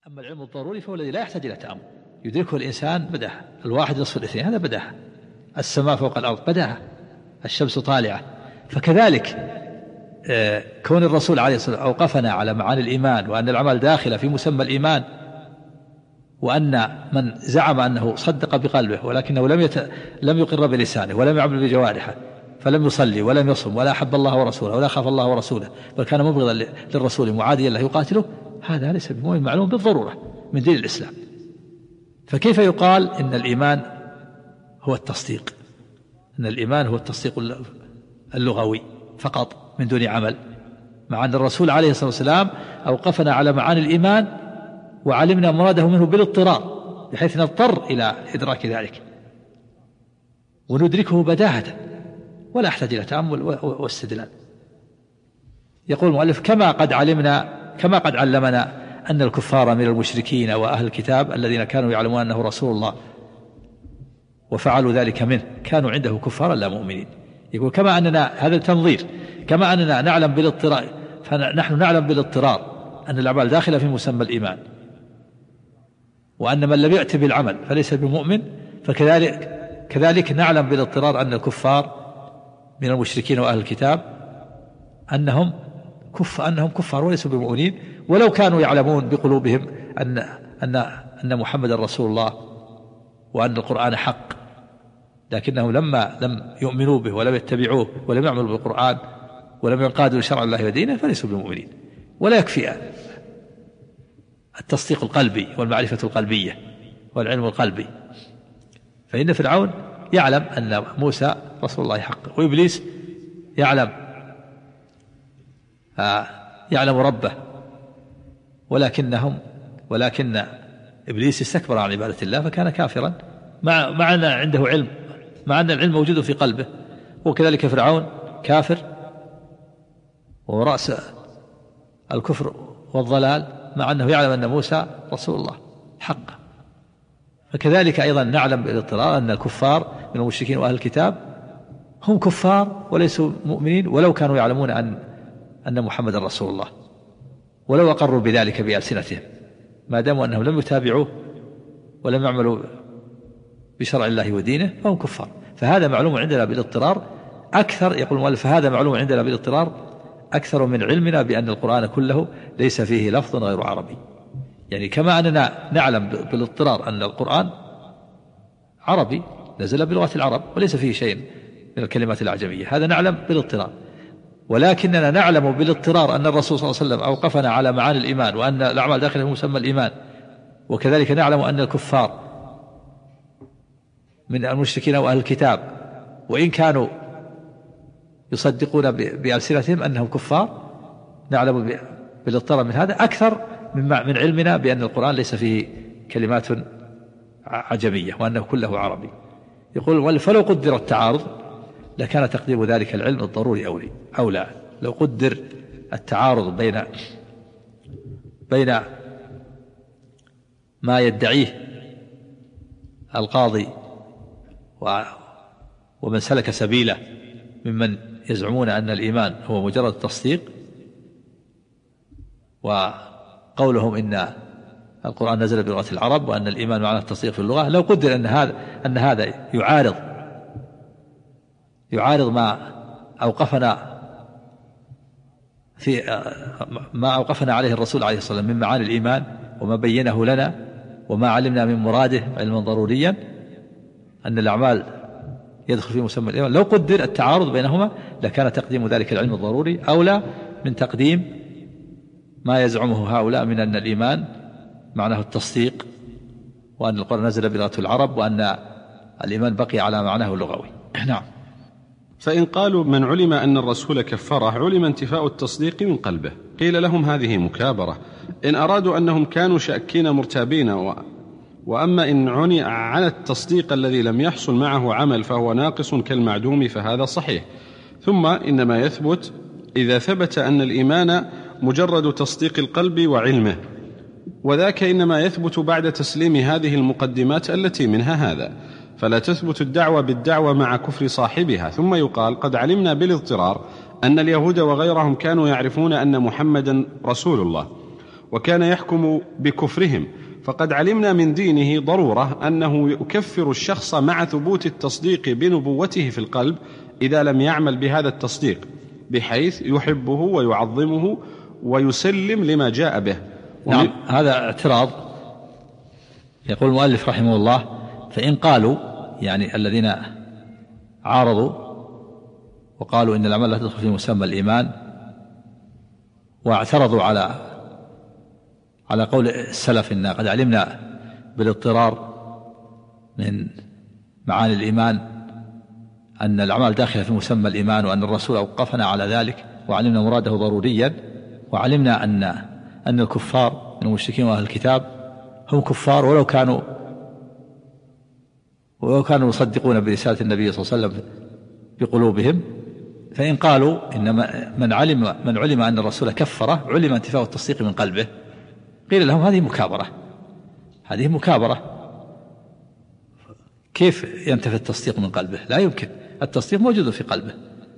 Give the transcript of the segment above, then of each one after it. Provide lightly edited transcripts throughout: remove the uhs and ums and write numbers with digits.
أما العلم الضروري فهو الذي لا يحتاج إلى تأمل، يدركه الإنسان بداهة. الواحد نصف الاثنين هذا بداهة، السماء فوق الأرض بداهة، الشمس طالعة. فكذلك كون الرسول عليه الصلاة والسلام أوقفنا على معاني الإيمان، وأن الأعمال داخلة في مسمى الإيمان، وأن من زعم أنه صدق بقلبه ولكنه لم يقر بلسانه ولم يعمل بجوارحه، فلم يصلي ولم يصم ولا أحب الله ورسوله ولا خاف الله ورسوله، بل كان مبغضا للرسول معاديا له يقاتله، هذا ليس بمؤمن معلوم بالضرورة من دين الإسلام. فكيف يقال إن الإيمان هو التصديق؟ إن الإيمان هو التصديق اللغوي فقط من دون عمل، مع أن الرسول عليه الصلاة والسلام أوقفنا على معاني الإيمان وعلمنا مراده منه بالاضطرار، بحيث نضطر إلى إدراك ذلك وندركه بداهة ولا أحتاج إلى تأمل واستدلال. يقول المؤلف: كما قد علمنا أن الكفار من المشركين وأهل الكتاب الذين كانوا يعلمون أنه رسول الله وفعلوا ذلك منه كانوا عنده كفارا لا مؤمنين. يقول كما أننا، هذا التنظير، كما أننا نعلم بالاضطرار، فنحن نعلم بالاضطرار أن الأعمال داخلة في مسمى الإيمان، وأن من لم يأت بالعمل فليس بمؤمن، فكذلك نعلم بالاضطرار أن الكفار من المشركين وأهل الكتاب أنهم كفار وليسوا بمؤمنين، ولو كانوا يعلمون بقلوبهم أن محمد رسول الله وأن القرآن حق، لكنهم لما لم يؤمنوا به ولم يتبعوه ولم يعملوا بالقرآن ولم ينقادوا لشرع الله ودينه فليسوا بمؤمنين. ولا يكفي التصديق القلبي والمعرفة القلبية والعلم القلبي، فإن فرعون يعلم أن موسى رسول الله حق، وإبليس يعلم ربه، ولكن إبليس استكبر عن عبادة الله فكان كافرا، مع أن عنده علم، مع أن العلم موجود في قلبه. وكذلك فرعون كافر ورأس الكفر والضلال، مع أنه يعلم أن موسى رسول الله حق. فكذلك أيضا نعلم بالاضطرار أن الكفار من المشركين وأهل الكتاب هم كفار وليسوا مؤمنين، ولو كانوا يعلمون أن محمد رسول الله، ولو أقروا بذلك بألسنتهم، ما داموا أنهم لم يتابعوه ولم يعملوا بشرع الله ودينه فهم كفار. فهذا معلوم عندنا بالاضطرار أكثر، يقول المؤلف: فهذا معلوم عندنا بالاضطرار أكثر من علمنا بأن القرآن كله ليس فيه لفظ غير عربي. يعني كما أننا نعلم بالاضطرار أن القرآن عربي نزل بلغة العرب وليس فيه شيء من الكلمات الأعجمية، هذا نعلم بالاضطرار، ولكننا نعلم بالاضطرار أن الرسول صلى الله عليه وسلم أوقفنا على معاني الإيمان وأن الأعمال داخل في مسمى الإيمان، وكذلك نعلم أن الكفار من المشركين وأهل الكتاب وإن كانوا يصدقون بألسنتهم أنهم كفار، نعلم بالاضطرار من هذا أكثر من علمنا بأن القرآن ليس فيه كلمات عجمية وأنه كله عربي. يقول: فلو قدر التعارض لكان تقديم ذلك العلم الضروري أولى. لو قدر التعارض بين ما يدعيه القاضي ومن سلك سبيله ممن يزعمون أن الإيمان هو مجرد تصديق، وقولهم إن القرآن نزل بلغة العرب وأن الإيمان معناه التصديق في اللغة، لو قدر أن هذا يعارض ما أوقفنا عليه الرسول عليه الصلاة والسلام من معاني الإيمان وما بينه لنا وما علمنا من مراده علما ضروريا أن الأعمال يدخل في مسمى الإيمان، لو قدر التعارض بينهما لكان تقديم ذلك العلم الضروري أولى من تقديم ما يزعمه هؤلاء من أن الإيمان معناه التصديق وأن القرآن نزل بلغة العرب وأن الإيمان بقي على معناه اللغوي. نعم. فإن قالوا من علم أن الرسول كفره علم انتفاء التصديق من قلبه، قيل لهم هذه مكابرة إن أرادوا أنهم كانوا شاكين مرتابين، وأما إن عني على التصديق الذي لم يحصل معه عمل فهو ناقص كالمعدوم فهذا صحيح. ثم إنما يثبت إذا ثبت أن الإيمان مجرد تصديق القلب وعلمه، وذاك إنما يثبت بعد تسليم هذه المقدمات التي منها هذا، فلا تثبت الدعوة بالدعوة مع كفر صاحبها. ثم يقال: قد علمنا بالاضطرار أن اليهود وغيرهم كانوا يعرفون أن محمدا رسول الله، وكان يحكم بكفرهم، فقد علمنا من دينه ضرورة أنه يكفر الشخص مع ثبوت التصديق بنبوته في القلب إذا لم يعمل بهذا التصديق، بحيث يحبه ويعظمه ويسلم لما جاء به. نعم، هذا اعتراض. يقول المؤلف رحمه الله: فإن قالوا، يعني الذين عارضوا وقالوا إن الأعمال لا تدخل في مسمى الإيمان، واعترضوا على قول السلف إن قد علمنا بالاضطرار من معاني الإيمان أن الأعمال داخلة في مسمى الإيمان، وأن الرسول أوقفنا على ذلك وعلمنا مراده ضروريا، وعلمنا أن الكفار من المشركين وأهل الكتاب هم كفار ولو كانوا يصدقون برسالة النبي صلى الله عليه وسلم بقلوبهم. فإن قالوا إن من علم أن الرسول كفره علم انتفاء التصديق من قلبه، قيل لهم هذه مكابرة. كيف ينتفي التصديق من قلبه؟ لا يمكن، التصديق موجود في قلبه.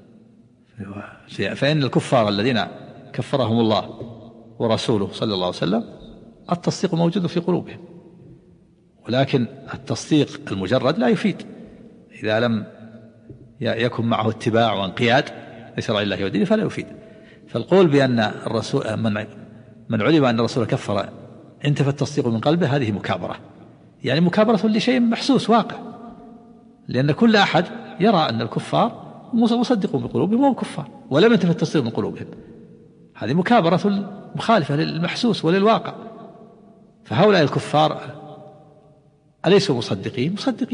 فإن الكفار الذين كفرهم الله ورسوله صلى الله عليه وسلم التصديق موجود في قلوبهم، ولكن التصديق المجرد لا يفيد إذا لم يكن معه اتباع وانقياد لشرع الله ودينه، فلا يفيد. فالقول بأن الرسول من علم أن الرسول كفر انتفى التصديق من قلبه، هذه مكابرة، يعني مكابرة لشيء محسوس واقع، لأن كل أحد يرى أن الكفار مصدقون بقلوبهم وهم كفار ولم ينتفى التصديق من قلوبهم. هذه مكابرة مخالفة للمحسوس وللواقع. فهؤلاء الكفار أليسوا مصدقين؟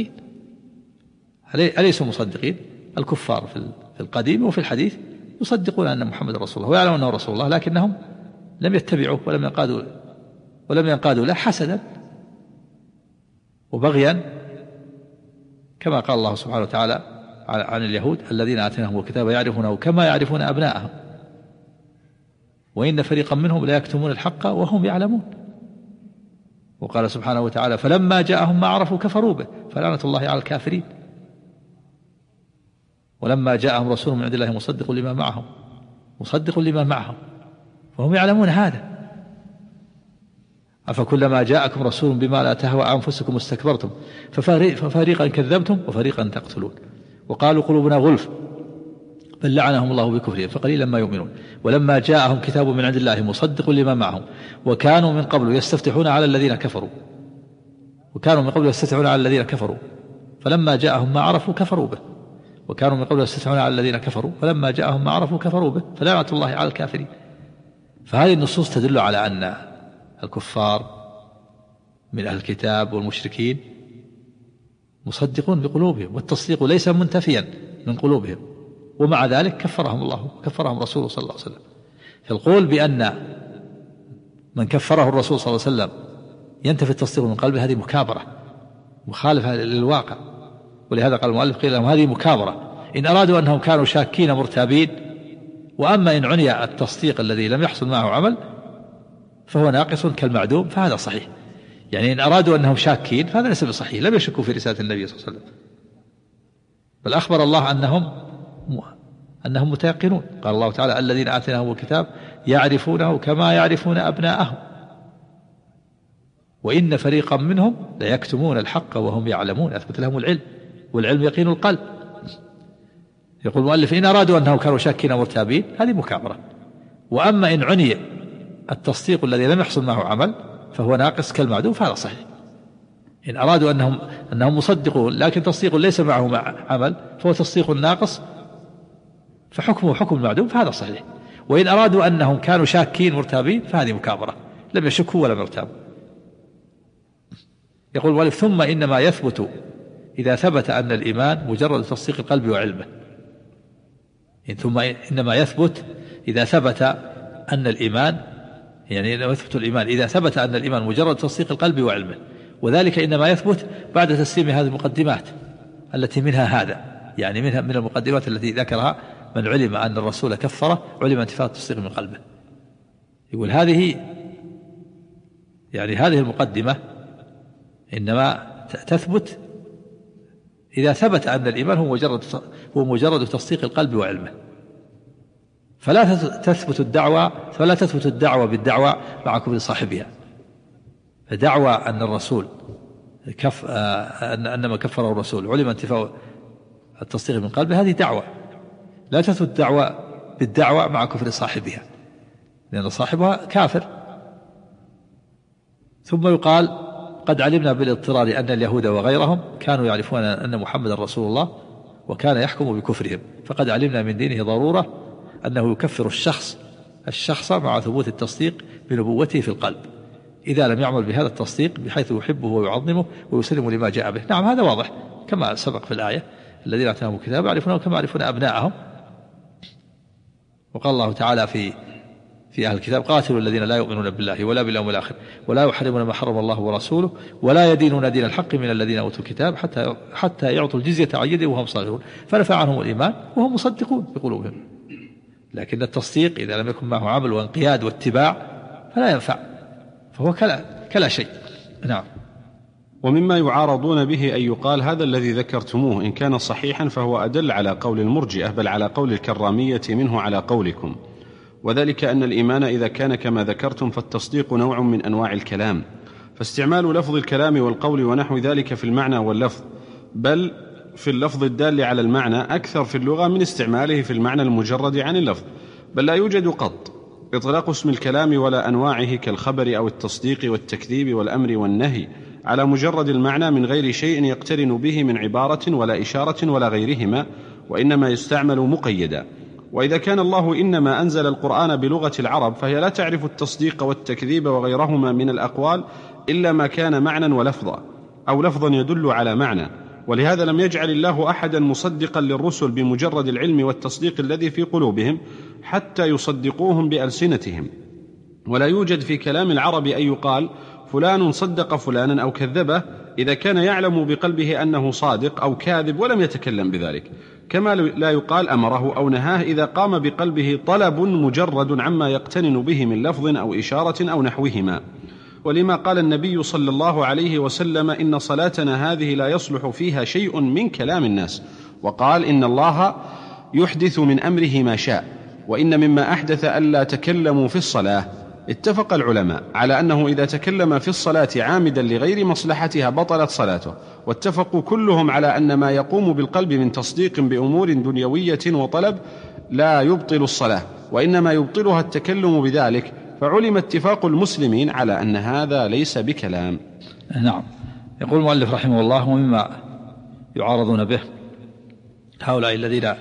أليسوا مصدقين؟ الكفار في القديم وفي الحديث يصدقون أن محمد رسول الله ويعلمون أنه رسول الله، لكنهم لم يتبعوه ولم ينقادوا له حسدا وبغيا، كما قال الله سبحانه وتعالى عن اليهود: الذين آتيناهم الكتاب يعرفونه كما يعرفون أبناءهم وإن فريقا منهم لا يكتمون الحق وهم يعلمون. وقال سبحانه وتعالى: فلما جاءهم ما عرفوا كفروا به فلعنة الله على الكافرين. ولما جاءهم رسول من عند الله مصدق لما معهم وهم يعلمون هذا. أفكلما جاءكم رسول بما لا تهوى أنفسكم استكبرتم ففريقا كذبتم وفريقا تقتلون وقالوا قلوبنا غلف بل لعنهم الله بكفرهم فقليلا ما يؤمنون. ولما جاءهم كتاب من عند الله مصدق لما معهم وكانوا من قبل يستفتحون على الذين كفروا فلما جاءهم ما عرفوا كفروا به وكانوا من قبل يستفتحون على الذين كفروا فلما جاءهم ما عرفوا كفروا به فلعنة الله على الكافرين. فهذه النصوص تدل على أن الكفار من أهل الكتاب والمشركين مصدقون بقلوبهم، والتصديق ليس منتفيا من قلوبهم، ومع ذلك كفرهم رسوله صلى الله عليه وسلم. فالقول بأن من كفره الرسول صلى الله عليه وسلم ينتفي التصديق من قلبه، هذه مكابرة مخالفة للواقع. ولهذا قال المؤلف: قيل لهم هذه مكابرة إن أرادوا أنهم كانوا شاكين مرتابين، وأما إن عني التصديق الذي لم يحصل معه عمل فهو ناقص كالمعدوم، فهذا صحيح. يعني إن أرادوا أنهم شاكين فهذا ليس بصحيح، لم يشكوا في رسالة النبي صلى الله عليه وسلم، بل أخبر الله أنهم متيقنون. قال الله تعالى: الذين آتيناهم الكتاب يعرفونه كما يعرفون أبناءهم وإن فريقا منهم ليكتمون الحق وهم يعلمون. أثبت لهم العلم، والعلم يقين القلب. يقول المؤلف: إن أرادوا أنهم كانوا شاكين مرتابين، هذه مكابرة. وأما إن عني التصديق الذي لم يحصل معه عمل فهو ناقص كالمعدوم، فهذا صحيح. إن أرادوا أنهم مصدقون لكن تصديق ليس معه عمل فهو تصديق ناقص فحكمه حكم المعدوم، فهذا صحيح. وإن أرادوا أنهم كانوا شاكين مرتابين فهذه مكابرة، لم يشكوا ولا يرتابوا. يقول المؤلف: ثم إنما يثبت إذا ثبت أن الإيمان مجرد تصديق القلب وعلمه. ثم إنما يثبت إذا ثبت أن الإيمان، يعني يثبت الإيمان إذا ثبت أن الإيمان مجرد تصديق القلب وعلمه، وذلك إنما يثبت بعد تسليم هذه المقدمات التي منها هذا، يعني من المقدمات التي ذكرها: من علم أن الرسول كفره علم انتفاء التصديق من قلبه. يقول هذه المقدمة إنما تثبت إذا ثبت أن الإيمان هو مجرد تصديق القلب وعلمه، فلا تثبت الدعوة بالدعوة مع كفر صاحبها. فدعوى أن الرسول أن ما كفره الرسول علم انتفاء التصديق من قلبه، هذه دعوة. لا تثبت الدعوة بالدعوة مع كفر صاحبها، لأن صاحبها كافر. ثم يقال قد علمنا بالاضطرار أن اليهود وغيرهم كانوا يعرفون أن محمد رسول الله وكان يحكم بكفرهم، فقد علمنا من دينه ضرورة أنه يكفر الشخص مع ثبوت التصديق بنبوته في القلب إذا لم يعمل بهذا التصديق بحيث يحبه ويعظمه ويسلم لما جاء به. نعم، هذا واضح كما سبق في الآية: الذين آتاهم الكتاب يعرفونه كما يعرفون أبناءهم. وقال الله تعالى في أهل الكتاب: قاتلوا الذين لا يؤمنون بالله ولا باليوم الآخر ولا يحرمون ما حرم الله ورسوله ولا يدينون دين الحق من الذين أوتوا الكتاب حتى يعطوا الجزية عن يد وهم صاغرون فنفع عنهم الإيمان وهم مصدقون بقلوبهم. لكن التصديق إذا لم يكن معه عمل وانقياد واتباع فلا ينفع، فهو كلا شيء. نعم. ومما يعارضون به أن يقال هذا الذي ذكرتموه إن كان صحيحا فهو أدل على قول المرجئة، بل على قول الكرامية منه على قولكم، وذلك أن الإيمان إذا كان كما ذكرتم فالتصديق نوع من أنواع الكلام، فاستعمال لفظ الكلام والقول ونحو ذلك في المعنى واللفظ، بل في اللفظ الدال على المعنى أكثر في اللغة من استعماله في المعنى المجرد عن اللفظ، بل لا يوجد قط إطلاق اسم الكلام ولا أنواعه كالخبر أو التصديق والتكذيب والأمر والنهي على مجرد المعنى من غير شيء يقترن به من عبارة ولا إشارة ولا غيرهما، وإنما يستعمل مقيدا. وإذا كان الله إنما أنزل القرآن بلغة العرب فهي لا تعرف التصديق والتكذيب وغيرهما من الأقوال إلا ما كان معنى ولفظا أو لفظا يدل على معنى، ولهذا لم يجعل الله أحدا مصدقا للرسل بمجرد العلم والتصديق الذي في قلوبهم حتى يصدقوهم بألسنتهم. ولا يوجد في كلام العرب أن يقال فلان صدق فلانا أو كذبه إذا كان يعلم بقلبه أنه صادق أو كاذب ولم يتكلم بذلك، كما لا يقال أمره أو نهاه إذا قام بقلبه طلب مجرد عما يقترن به من لفظ أو إشارة أو نحوهما. ولما قال النبي صلى الله عليه وسلم: إن صلاتنا هذه لا يصلح فيها شيء من كلام الناس، وقال: إن الله يحدث من أمره ما شاء، وإن مما أحدث ألا تكلموا في الصلاة. اتفق العلماء على أنه إذا تكلم في الصلاة عامدا لغير مصلحتها بطلت صلاته، واتفقوا كلهم على أن ما يقوم بالقلب من تصديق بأمور دنيوية وطلب لا يبطل الصلاة، وإنما يبطلها التكلم بذلك، فعلم اتفاق المسلمين على أن هذا ليس بكلام. نعم. يقول المؤلف رحمه الله: ومما يعارضون به هؤلاء الذين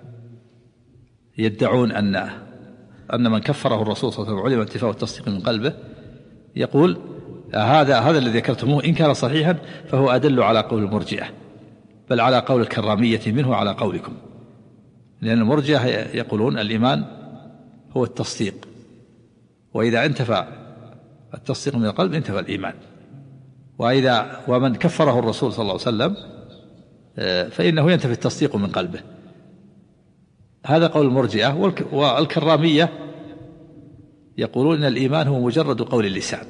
يدعون أن من كفره الرسول صلى الله عليه وسلم علم انتفاء التصديق من قلبه، يقول: هذا الذي ذكرتموه إن كان صحيحا فهو أدل على قول المرجئة، بل على قول الكرامية منه على قولكم، لأن المرجئة يقولون الإيمان هو التصديق، وإذا انتفى التصديق من القلب انتفى الإيمان، ومن كفره الرسول صلى الله عليه وسلم فإنه ينتفي التصديق من قلبه. هذا قول المرجئة. والكرامية يقولون إن الإيمان هو مجرد قول اللسان،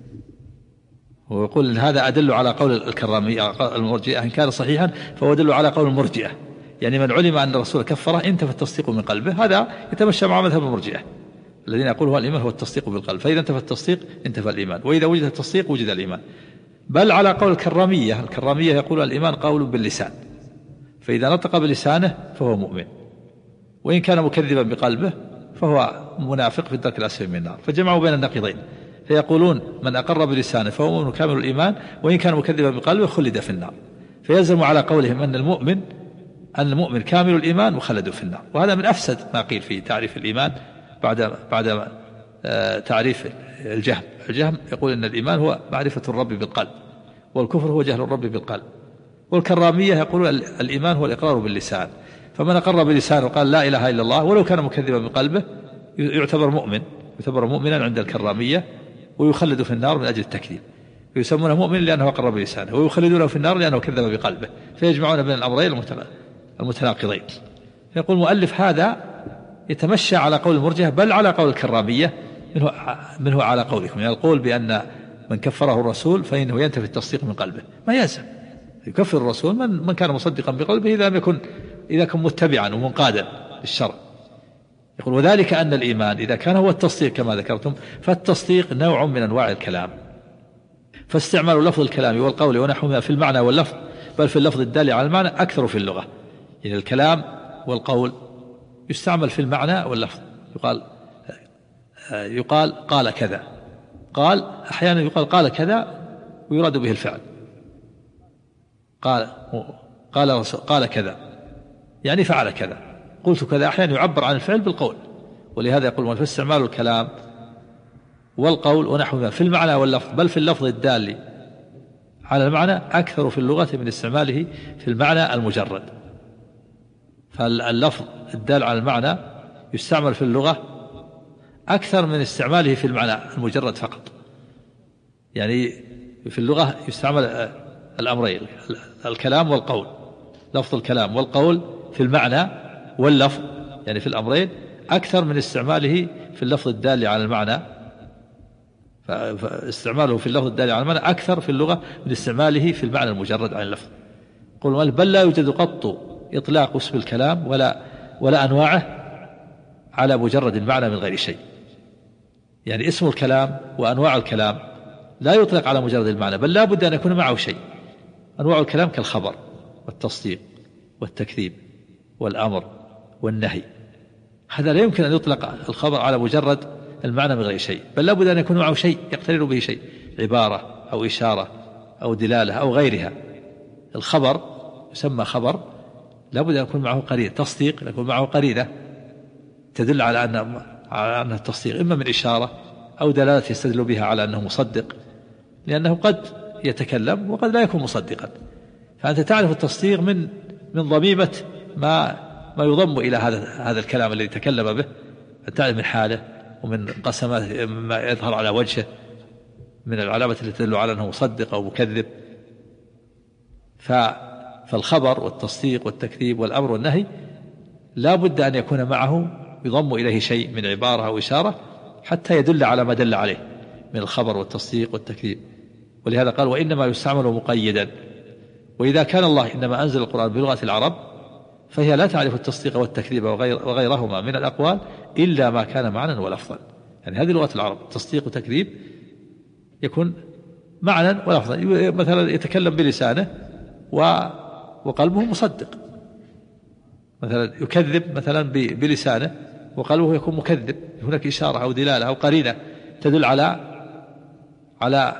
ويقول إن هذا أدل على قول الكرامية المرجئة إن كان صحيحا فهو أدل على قول المرجئة، يعني من علم أن الرسول كفره انتفى التصديق من قلبه. هذا يتمشى مع مذهب المرجئة الذين يقولوا الإيمان هو التصديق بالقلب، فإذا انتفى التصديق انتفى الإيمان، وإذا وجد التصديق وجد الإيمان. بل على قول الكرامية يقول الإيمان قول باللسان، فإذا نطق بلسانه فهو مؤمن، وإن كان مكذبا بقلبه فهو منافق في الدرك الأسفل من النار. فجمعوا بين النقيضين، فيقولون من أقر بلسانه فهو مؤمن كامل الإيمان، وإن كان مكذبا بقلبه خلد في النار. فيلزم على قولهم أن المؤمن كامل الإيمان مخلد في النار. وهذا من أفسد ما قيل في تعريف الإيمان بعد تعريف الجهم يقول أن الإيمان هو معرفة الرب بالقلب، والكفر هو جهل الرب بالقلب. والكرامية يقولون الإيمان هو الإقرار باللسان، فمن أقر بلسانه وقال لا إله إلا الله ولو كان مكذبا بقلبه يعتبر مؤمنا عند الكرامية، ويخلد في النار من أجل التكذيب. يسمونه مؤمن لأنه أقر بلسانه، ويخلدونه في النار لأنه كذب بقلبه، فيجمعون بين الأمرين المتناقضين. يقول المؤلف هذا يتمشى على قول المرجئة بل على قول الكرامية منه على قولكم، يعني القول بأن من كفره الرسول فإنه ينتفي التصديق من قلبه. ما يلزم يكفر الرسول من كان مصدقا بقلبه إذا كان متبعا ومنقادا للشرع، يقول وذلك أن الإيمان إذا كان هو التصديق كما ذكرتم فالتصديق نوع من أنواع الكلام، فاستعمال لفظ الكلام والقول ونحوهما في المعنى واللفظ بل في اللفظ الدال على المعنى أكثر في اللغة. يعني الكلام والقول يستعمل في المعنى واللفظ، يقال قال كذا، قال أحيانا يقال قال كذا ويراد به الفعل، قال كذا يعني فعل كذا، قلت كذا أحيانا يعبر عن الفعل بالقول. ولهذا يقول فاستعمال الكلام والقول ونحوهما في المعنى واللفظ بل في اللفظ الدال على المعنى أكثر في اللغة من استعماله في المعنى المجرد. فاللفظ الدال على المعنى يستعمل في اللغة أكثر من استعماله في المعنى المجرد فقط. يعني في اللغة يستعمل الأمرين الكلام والقول، لفظ الكلام والقول في المعنى واللفظ يعني في الأمرين أكثر من استعماله في اللفظ الدال على المعنى، فاستعماله في اللفظ الدال على المعنى أكثر في اللغة من استعماله في المعنى المجرد عن اللفظ. قل بل لا يوجد قط إطلاق اسم الكلام ولا أنواعه على مجرد المعنى من غير شيء. يعني اسم الكلام وأنواع الكلام لا يطلق على مجرد المعنى بل لا بد أن يكون معه شيء. أنواع الكلام كالخبر والتصديق والتكذيب والأمر والنهي، هذا لا يمكن أن يطلق الخبر على مجرد المعنى من غير شيء بل لا بد أن يكون معه شيء يقترن به شيء، عبارة أو إشارة أو دلالة أو غيرها. الخبر يسمى خبر لا بد أن يكون معه قرينة، تصديق يكون معه قرينة تدل على أن التصديق إما من إشارة أو دلالة يستدل بها على أنه مصدق، لأنه قد يتكلم وقد لا يكون مصدقا. فأنت تعرف التصديق من ضميمة ما يضم إلى هذا الكلام الذي تكلم به، تعرف من حاله ومن قسمات ما يظهر على وجهه من العلامات التي تدل على أنه مصدق أو مكذب. فالخبر والتصديق والتكذيب والأمر والنهي لا بد أن يكون معه يضم إليه شيء من عبارة أو إشارة حتى يدل على ما دل عليه من الخبر والتصديق والتكذيب. ولهذا قال وإنما يستعمل مقيدا. وإذا كان الله إنما أنزل القرآن بلغة العرب فهي لا تعرف التصديق والتكذيب وغيرهما من الأقوال إلا ما كان معنى ولفظا. يعني هذه لغة العرب تصديق وتكذيب يكون معنى ولفظا. مثلا يتكلم بلسانه وقلبه مصدق، مثلا يكذب مثلا بلسانه وقلبه يكون مكذب، هناك إشارة أو دلالة أو قرينة تدل على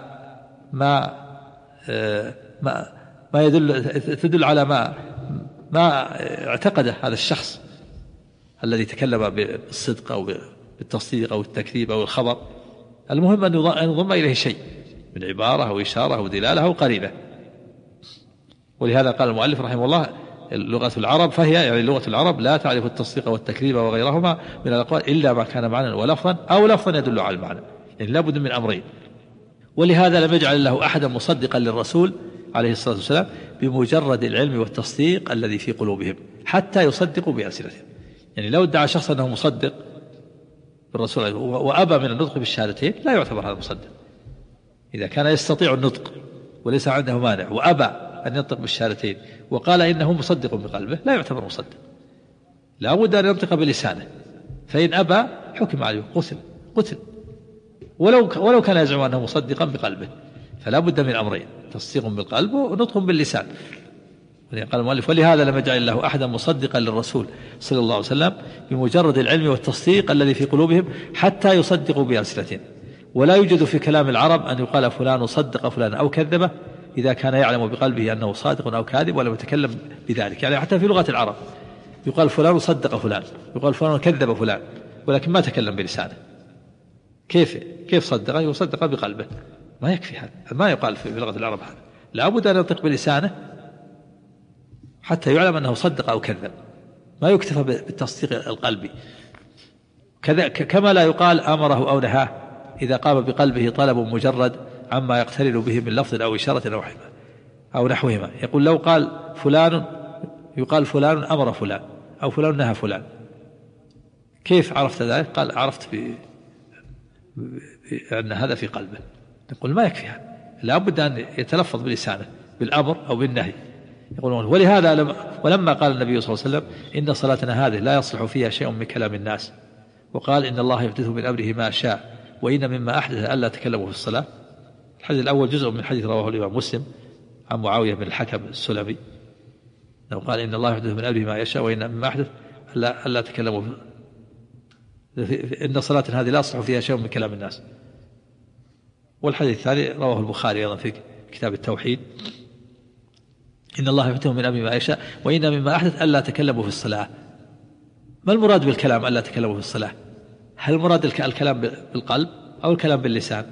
ما تدل على ما اعتقده هذا الشخص الذي تكلم بالصدق أو بالتصديق أو التكذيب أو الخبر. المهم أن يضم إليه شيء من عبارة أو إشارة أو دلالة أو قرينة. ولهذا قال المؤلف رحمه الله لغة العرب فهي يعني لغة العرب لا تعرف التصديق والتكذيب وغيرهما من الأقوال إلا ما كان معنى ولفظا أو لفظا يدل على المعنى، يعني لا بد من أمرين. ولهذا لم يجعل الله أحدا مصدقا للرسول عليه الصلاة والسلام بمجرد العلم والتصديق الذي في قلوبهم حتى يصدقوا بألسنتهم. يعني لو ادعى شخص أنه مصدق بالرسول وأبى من النطق بالشهادتين لا يعتبر هذا مصدق. إذا كان يستطيع النطق وليس عنده مانع وأبى أن ينطق بالشهادتين وقال إنه مصدق بقلبه لا يعتبر مصدق، لا بد أن ينطق بلسانه، فإن أبى حكم عليه قتل ولو كان يزعم أنه مصدقا بقلبه. فلا بد من أمرين، تصديق بالقلب ونطق باللسان. قال المؤلف ولهذا لم يجعل الله أحدا مصدقا للرسول صلى الله عليه وسلم بمجرد العلم والتصديق الذي في قلوبهم حتى يصدقوا بألسنتهم. ولا يوجد في كلام العرب أن يقال فلان صدق فلان أو كذبه إذا كان يعلم بقلبه أنه صادق أو كاذب ولم يتكلم بذلك. يعني حتى في لغة العرب يقال فلان صدق فلان، يقال فلان كذب فلان، ولكن ما تكلم بلسانه. كيف صدق؟ يصدق بقلبه، ما يكفي هذا، ما يقال في لغة العرب هذا، لا بد أن ينطق بلسانه حتى يعلم أنه صدق أو كذب، ما يكتفى بالتصديق القلبي. كما لا يقال أمره أو نهاه إذا قام بقلبه طلب مجرد عما يقترن به من لفظ أو إشارة أو نحوهما. يقول لو قال فلان يقال فلان أمر فلان أو فلان نهى فلان، كيف عرفت ذلك؟ قال عرفت أن هذا في قلبه. نقول ما يكفي هذا، لا بد أن يتلفظ بلسانه بالأمر أو بالنهي. يقولون ولهذا ولما قال النبي صلى الله عليه وسلم إن صلاتنا هذه لا يصلح فيها شيء من كلام الناس، وقال إن الله يحدث من أمره ما شاء وإن مما أحدث ألا تكلموا في الصلاة. الحديث الأول جزء من حديث رواه الإمام مسلم عن معاوية بن الحكم السلمي لو قال إن الله يحدث من أمره ما يشاء وإن مما أحدث ألا تكلموا إن صلاتنا هذه لا يصلح فيها شيء من كلام الناس. والحديث الثاني رواه البخاري أيضا في كتاب التوحيد إن الله يحدث من أمره ما يشاء وإن مما أحدث ألا تكلموا في الصلاة. ما المراد بالكلام ألا تكلموا في الصلاة؟ هل المراد الكلام بالقلب أو الكلام باللسان؟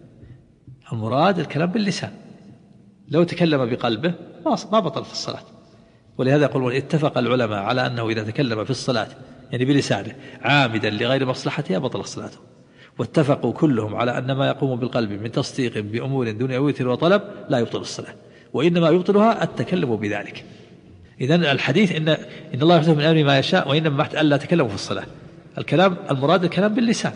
المراد الكلام باللسان. لو تكلم بقلبه ما بطل في الصلاة. ولهذا يقولون اتفق العلماء على أنه إذا تكلم في الصلاة يعني بلسانه عامدا لغير مصلحتها بطل صلاته. واتفقوا كلهم على أن ما يقوم بالقلب من تصديق بأمور دنيوية وطلب لا يبطل الصلاة، وإنما يبطلها التكلم بذلك. إذن الحديث إن الله يحدث من أمره ما يشاء وإنما أحدث ألا تكلموا في الصلاة. الكلام المراد الكلام باللسان،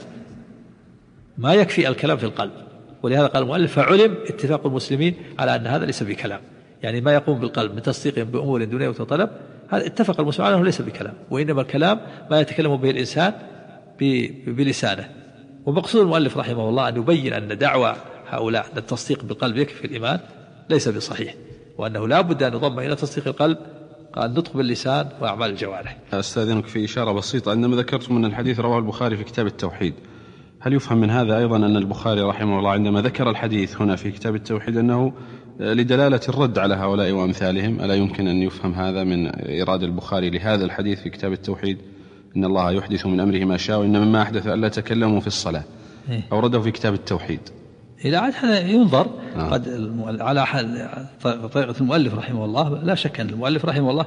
ما يكفي الكلام في القلب. ولهذا قال المؤلف فعلم اتفاق المسلمين على أن هذا ليس بكلام، يعني ما يقوم بالقلب من تصديق بأمور دنيوية وطلب هذا اتفق المسلمين على أنه ليس بكلام، وإنما الكلام ما يتكلم به الإنسان بلسانه. ومقصود المؤلف رحمه الله أن يبين أن دعوى هؤلاء أن التصديق بالقلب يكفي في الإيمان ليس بصحيح، وأنه لا بد أن يضم إلى تصديق القلب النطق باللسان وأعمال الجوارح. أستاذنك في إشارة بسيطة، عندما ذكرتم أن الحديث رواه البخاري في كتاب التوحيد، هل يفهم من هذا أيضا أن البخاري رحمه الله عندما ذكر الحديث هنا في كتاب التوحيد أنه لدلالة الرد على هؤلاء وأمثالهم؟ ألا يمكن أن يفهم هذا من إرادة البخاري لهذا الحديث في كتاب التوحيد إن الله يحدث من أمره ما شاء وإن مما أحدث ألا تكلموا في الصلاة أورده في كتاب التوحيد؟ إذا عاد هذا ينظر قد على طريقة المؤلف رحمه الله. لا شك أن المؤلف رحمه الله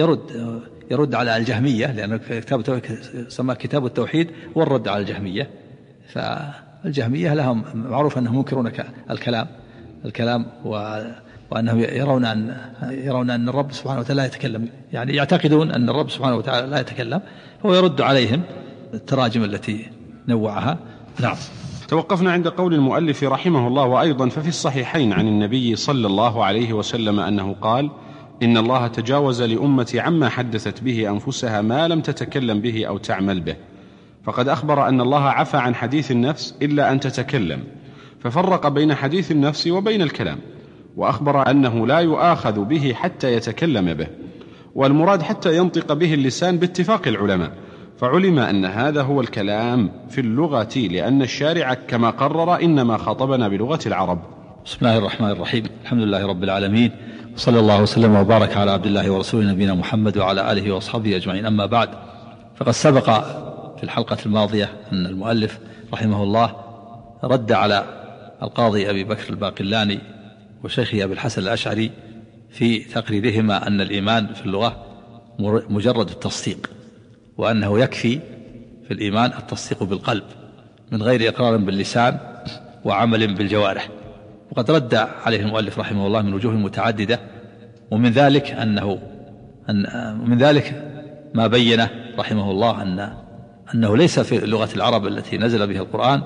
يرد على الجهمية، لأن كتاب التوحيد سماه كتاب التوحيد والرد على الجهمية. فالجهمية لهم معروف أنهم ينكرون الكلام وأنهم يرون أن الرب سبحانه وتعالى لا يتكلم، يعني يعتقدون أن الرب سبحانه وتعالى لا يتكلم، هو يرد عليهم التراجم التي نوعها. نعم. توقفنا عند قول المؤلف رحمه الله وأيضا ففي الصحيحين عن النبي صلى الله عليه وسلم أنه قال إن الله تجاوز لأمتي عما حدثت به أنفسها ما لم تتكلم به أو تعمل به. فقد أخبر أن الله عفى عن حديث النفس إلا أن تتكلم، ففرق بين حديث النفس وبين الكلام، وأخبر أنه لا يؤاخذ به حتى يتكلم به، والمراد حتى ينطق به اللسان باتفاق العلماء. فعلم أن هذا هو الكلام في اللغة، لأن الشارع كما قرر إنما خاطبنا بلغة العرب. بسم الله الرحمن الرحيم. الحمد لله رب العالمين، وصلى الله وسلم وبارك على عبد الله ورسوله نبينا محمد وعلى آله وأصحابه أجمعين. أما بعد، فقد سبق في الحلقة الماضية أن المؤلف رحمه الله رد على القاضي أبي بكر الباقلاني وشيخه أبي الحسن الأشعري في تقريرهما أن الإيمان في اللغة مجرد التصديق، وأنه يكفي في الإيمان التصديق بالقلب من غير إقرار باللسان وعمل بالجوارح. وقد رد عليه المؤلف رحمه الله من وجوه متعددة، ومن ذلك من ذلك ما بينه رحمه الله أنه ليس في لغة العرب التي نزل بها القرآن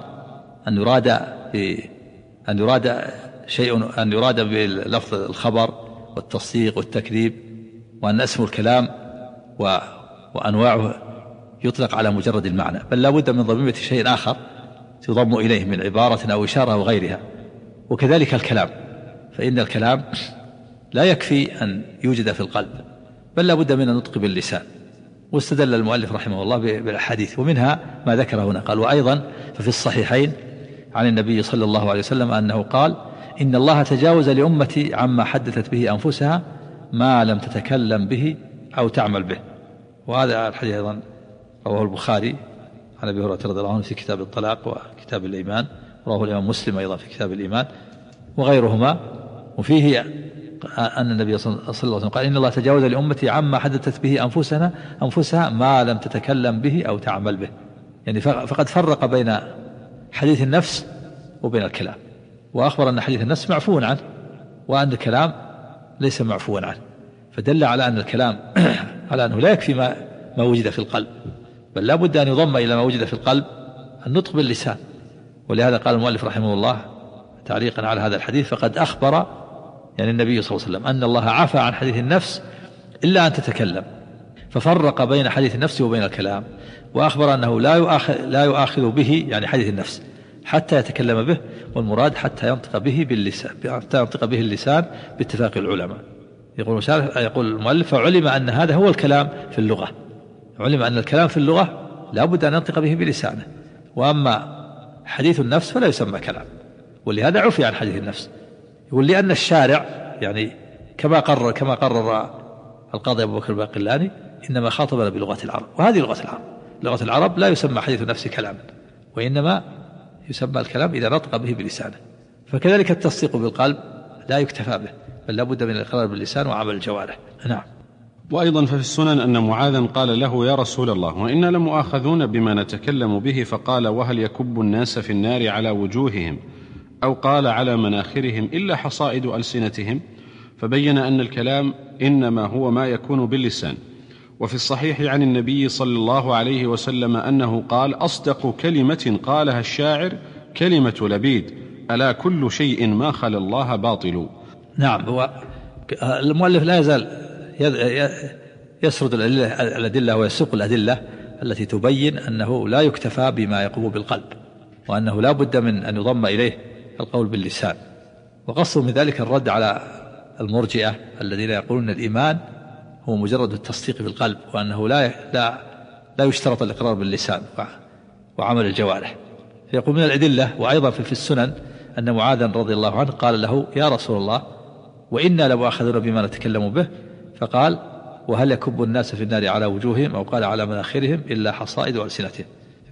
أن يراد بلفظ الخبر والتصديق والتكذيب، وأن اسم الكلام وأنواعه يطلق على مجرد المعنى، بل لا بد من ضميمة شيء آخر تضم إليه من عبارة أو إشارة وغيرها. وكذلك الكلام، فإن الكلام لا يكفي أن يوجد في القلب، بل لا بد من النطق باللسان. واستدل المؤلف رحمه الله بالحديث، ومنها ما ذكر هنا قال وأيضا ففي الصحيحين عن النبي صلى الله عليه وسلم أنه قال إن الله تجاوز لأمتي عما حدثت به أنفسها ما لم تتكلم به أو تعمل به. وهذا الحديث أيضا رواه البخاري عن أبي هريرة رضي الله عنه في كتاب الطلاق وكتاب الإيمان، رواه الإمام مسلم أيضا في كتاب الإيمان وغيرهما. وفيه أن النبي صلى الله عليه وسلم قال إن الله تجاوز لأمتي عما حدثت به أنفسها ما لم تتكلم به أو تعمل به، يعني فقد فرق بين حديث النفس وبين الكلام، وأخبر أن حديث النفس معفو عنه وأن الكلام ليس معفوا عنه، فدل على أن الكلام على أنه لا يكفي ما وجد في القلب، بل لا بد أن يضم إلى ما وجد في القلب النطق باللسان. ولهذا قال المؤلف رحمه الله تعليقا على هذا الحديث فقد أخبر يعني النبي صلى الله عليه وسلم أن الله عفى عن حديث النفس إلا أن تتكلم، ففرق بين حديث النفس وبين الكلام، وأخبر أنه لا يؤاخذ به يعني حديث النفس حتى يتكلم به، والمراد حتى ينطق به اللسان باتفاق العلماء. يقول المؤلف: فعلم أن هذا هو الكلام في اللغة، علم أن الكلام في اللغة لا بد أن ينطق به بلسانه، وأما حديث النفس فلا يسمى كلام، ولهذا عفي عن حديث النفس. يقول لأن الشارع يعني كما قرر القاضي أبو بكر الباقلاني إنما خاطبنا بلغة العرب، وهذه لغة العرب لا يسمى حديث النفس كلاما، وإنما يسمى الكلام إذا نطق به بلسانه. فكذلك التصديق بالقلب لا يكتفى به، بل لا بد من الإقرار باللسان وعمل الجوارح. نعم. وأيضا ففي السنن أن معاذا قال له: يا رسول الله، وإنا لمؤاخذون بما نتكلم به، فقال: وهل يكب الناس في النار على وجوههم، أو قال على مناخرهم، إلا حصائد ألسنتهم؟ فبين أن الكلام إنما هو ما يكون باللسان. وفي الصحيح عن النبي صلى الله عليه وسلم أنه قال: أصدق كلمة قالها الشاعر كلمة لبيد، ألا كل شيء ما خلا الله باطل. نعم. هو المؤلف لا يزال يسرد الأدلة ويسوق الأدلة التي تبين أنه لا يكتفى بما يقوم بالقلب، وأنه لا بد من أن يضم إليه القول باللسان. وقصد من ذلك الرد على المرجئة الذين يقولون الإيمان هو مجرد التصديق بالقلب، وأنه لا يشترط الإقرار باللسان وعمل الجوارح. فيقول من الأدلة وأيضا في السنن أن معاذا رضي الله عنه قال له: يا رسول الله، وإنا لمؤاخذون بما نتكلم به، فقال: وهل يكب الناس في النار على وجوههم، أو قال على مناخرهم، إلا حصائد ألسنتهم.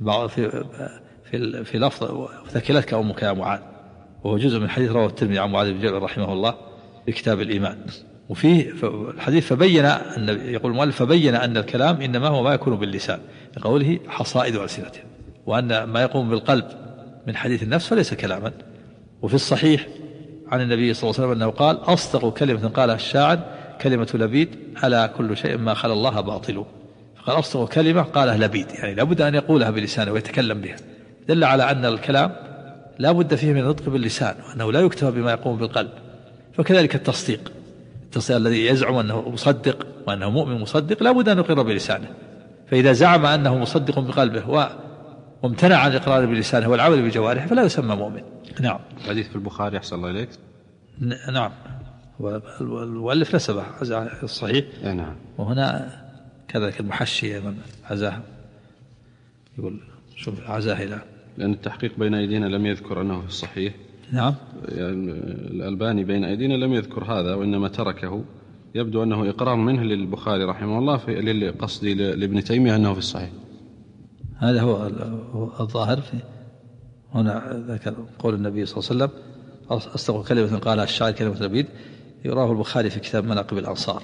في لفظ: ثكلتك أمك يا معاذ، وهو جزء من حديث رواه الترمذي عن معاذ بن جبل رحمه الله في كتاب الإيمان. وفيه الحديث يقول المؤلف: فبين أن الكلام إنما هو ما يكون باللسان، لقوله حصائد ألسنتهم، وأن ما يقوم بالقلب من حديث النفس فليس كلاما. وفي الصحيح عن النبي صلى الله عليه وسلم أنه قال: أصدق كلمة قالها الشاعر كلمة لبيد، ألا كل شيء ما خلا الله باطل. فقال: أصدق كلمة قالها لبيد، يعني لا بد أن يقولها بلسانه ويتكلم بها، دل على أن الكلام لا بد فيه من النطق باللسان، وأنه لا يكتفى بما يقوم بالقلب. فكذلك التصديق الذي يزعم أنه مصدق وأنه مؤمن مصدق لا بد أن يقر بلسانه، فإذا زعم أنه مصدق بقلبه وامتنع عن الإقرار بلسانه والعمل بجوارحه فلا يسمى مؤمن. نعم. حديث في البخاري أحسن الله إليك. نعم. والمؤلف نسبه عزاه الصحيح. نعم. وهنا كذلك المحشي أيضا عزاه، يقول شوف عزاه إلى، لأن التحقيق بين أيدينا لم يذكر أنه في الصحيح. نعم. يعني الألباني بين أيدينا لم يذكر هذا، وإنما تركه، يبدو أنه إقرار منه للبخاري رحمه الله في قصدي لابن تيمية أنه في الصحيح. هذا هو الظاهر في هنا. ذكر قول النبي صلى الله عليه وسلم: أصدق كلمة قالها الشاعر كلمة لبيد، يراه البخاري في كتاب مناقب الأنصار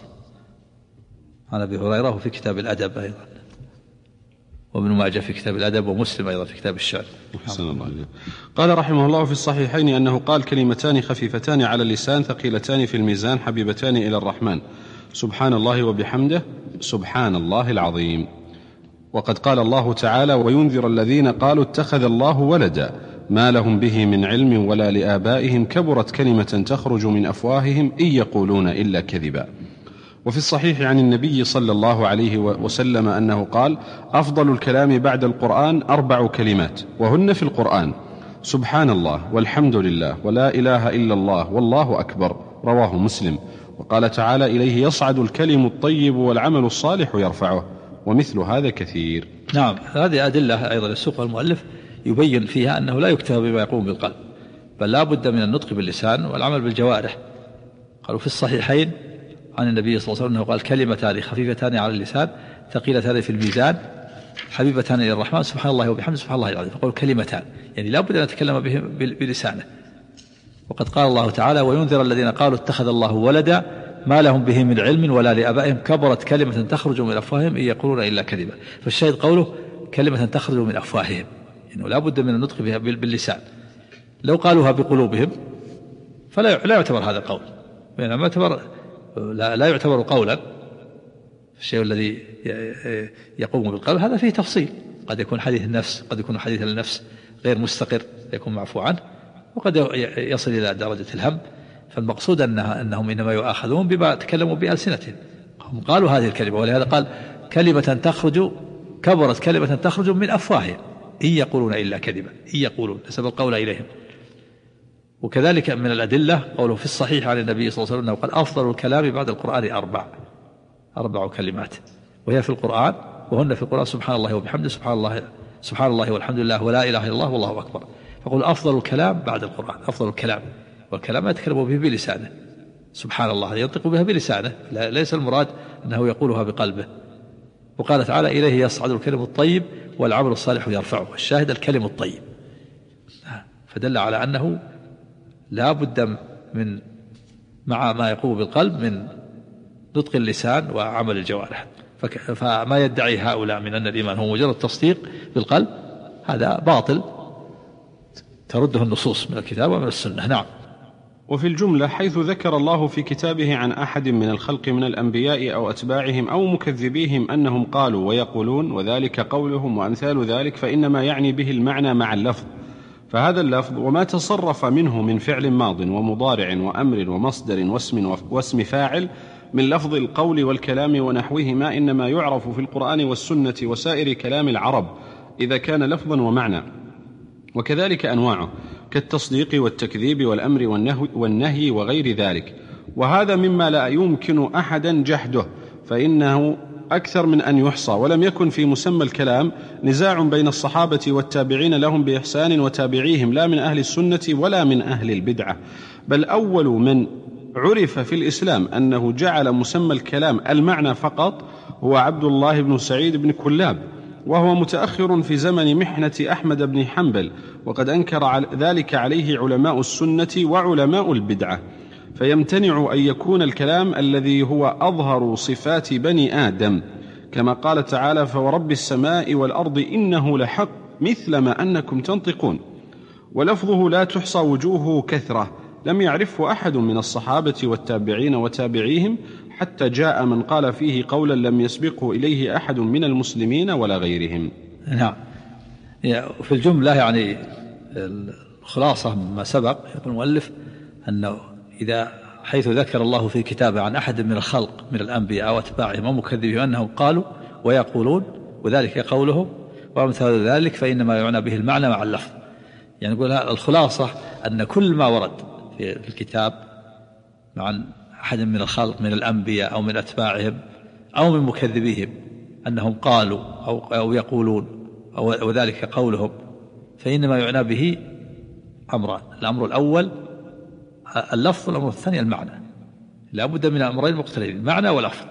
عن أبي هريرة، وفي كتاب الأدب أيضا، وابن ماجه في كتاب الأدب، ومسلم أيضا في كتاب الشعر. حسن الله عليه. قال رحمه الله في الصحيحين أنه قال: كلمتان خفيفتان على اللسان ثقيلتان في الميزان حبيبتان إلى الرحمن، سبحان الله وبحمده، سبحان الله العظيم. وقد قال الله تعالى: وينذر الذين قالوا اتخذ الله ولدا ما لهم به من علم ولا لآبائهم كبرت كلمة تخرج من أفواههم إن يقولون إلا كذبا. وفي الصحيح عن النبي صلى الله عليه وسلم أنه قال: أفضل الكلام بعد القرآن 4 كلمات، وهن في القرآن: سبحان الله، والحمد لله، ولا إله إلا الله، والله أكبر. رواه مسلم. وقال تعالى: إليه يصعد الكلم الطيب والعمل الصالح يرفعه. ومثل هذا كثير. نعم. هذه أدلة أيضا يسوقها المؤلف يبين فيها أنه لا يكتفى بما يقوم بالقلب، بل لا بد من النطق باللسان والعمل بالجوارح. قالوا في الصحيحين عن النبي صلى الله عليه وسلم أنه قال: كلمتان خفيفتان على اللسان ثقيلتان في الميزان حبيبتان إلى الرحمن، سبحان الله وبحمده، سبحان الله العظيم. فقالوا كلمتان، يعني لا بد أن نتكلم بهم بلسانه. وقد قال الله تعالى: وينذر الذين قالوا اتخذ الله ولدا ما لهم به من علم ولا لآبائهم كبرت كلمة تخرج من أفواههم إن يقولون إلا كذبا. فالشاهد قوله كلمة تخرج من أفواههم، إنه لا بد من النطق بها باللسان. لو قالوها بقلوبهم فلا يعتبر هذا القول، يعني لا يعتبر قولا. الشيء الذي يقوم بالقلب هذا فيه تفصيل، قد يكون حديث النفس، قد يكون حديث النفس غير مستقر يكون معفو عنه، وقد يصل إلى درجة الهم فالمقصود أنهم إنما يؤاخذون بما تكلموا بألسنتهم. هم قالوا هذه الكلمة، ولهذا قال كلمة تخرج كبرت كلمة تخرج من أفواههم إن يقولون إلا كذبا، إن يقولون نسب القول إليهم. وكذلك من الأدلة قوله في الصحيح عن النبي صلى الله عليه وسلم قال أفضل الكلام بعد القرآن أربع كلمات، وهي في القرآن، وهن في القرآن سبحان الله وبحمده، سبحان الله والحمد لله ولا إله إلا الله والله أكبر. فقل أفضل الكلام بعد القرآن، أفضل الكلام، والكلام يتكلم به بلسانه، سبحان الله ينطق بها بلسانه، ليس المراد أنه يقولها بقلبه. وقال تعالى إليه يصعد الكلم الطيب والعمل الصالح يرفعه، الشاهد الكلم الطيب. فدل على أنه لا بد من مع ما يقوم بالقلب من نطق اللسان وعمل الجوارح. فما يدعي هؤلاء من أن الإيمان هو مجرد تصديق بالقلب هذا باطل ترده النصوص من الكتاب ومن السنة. نعم. وفي الجملة حيث ذكر الله في كتابه عن أحد من الخلق من الأنبياء أو أتباعهم أو مكذبيهم أنهم قالوا ويقولون وذلك قولهم وأمثال ذلك، فإنما يعني به المعنى مع اللفظ. فهذا اللفظ وما تصرف منه من فعل ماض ومضارع وأمر ومصدر واسم فاعل من لفظ القول والكلام ونحوهما إنما يعرف في القرآن والسنة وسائر كلام العرب إذا كان لفظا ومعنى، وكذلك أنواعه كالتصديق والتكذيب والأمر والنهي وغير ذلك. وهذا مما لا يمكن أحدا جحده، فإنه أكثر من أن يحصى. ولم يكن في مسمى الكلام نزاع بين الصحابة والتابعين لهم بإحسان وتابعيهم، لا من أهل السنة ولا من أهل البدعة، بل أول من عرف في الإسلام أنه جعل مسمى الكلام المعنى فقط هو عبد الله بن سعيد بن كلاب، وهو متأخر في زمن محنة أحمد بن حنبل، وقد أنكر ذلك عليه علماء السنة وعلماء البدعة. فيمتنع أن يكون الكلام الذي هو أظهر صفات بني آدم، كما قال تعالى فورب السماء والأرض إنه لحق مثل ما أنكم تنطقون. ولفظه لا تحصى وجوهه كثرة، لم يعرفه أحد من الصحابة والتابعين وتابعيهم، حتى جاء من قال فيه قولا لم يسبقه إليه أحد من المسلمين ولا غيرهم. نعم. في الجملة يعني الخلاصة ما سبق يقول المؤلف أنه إذا حيث ذكر الله في كتابه عن أحد من الخلق من الأنبياء وأتباعهم ومكذبهم أنهم قالوا ويقولون وذلك قولهم وأمثال ذلك فإنما يعنى به المعنى مع اللفظ. يعني نقول الخلاصة أن كل ما ورد في الكتاب عن أحد من الخلق من الأنبياء أو من أتباعهم أو من مكذبيهم أنهم قالوا أو يقولون وذلك قولهم، فإنما يعنى به أمران: الأمر الأول اللفظ، والأمر الثاني المعنى. لا بد من أمرين مقترنين، المعنى واللفظ.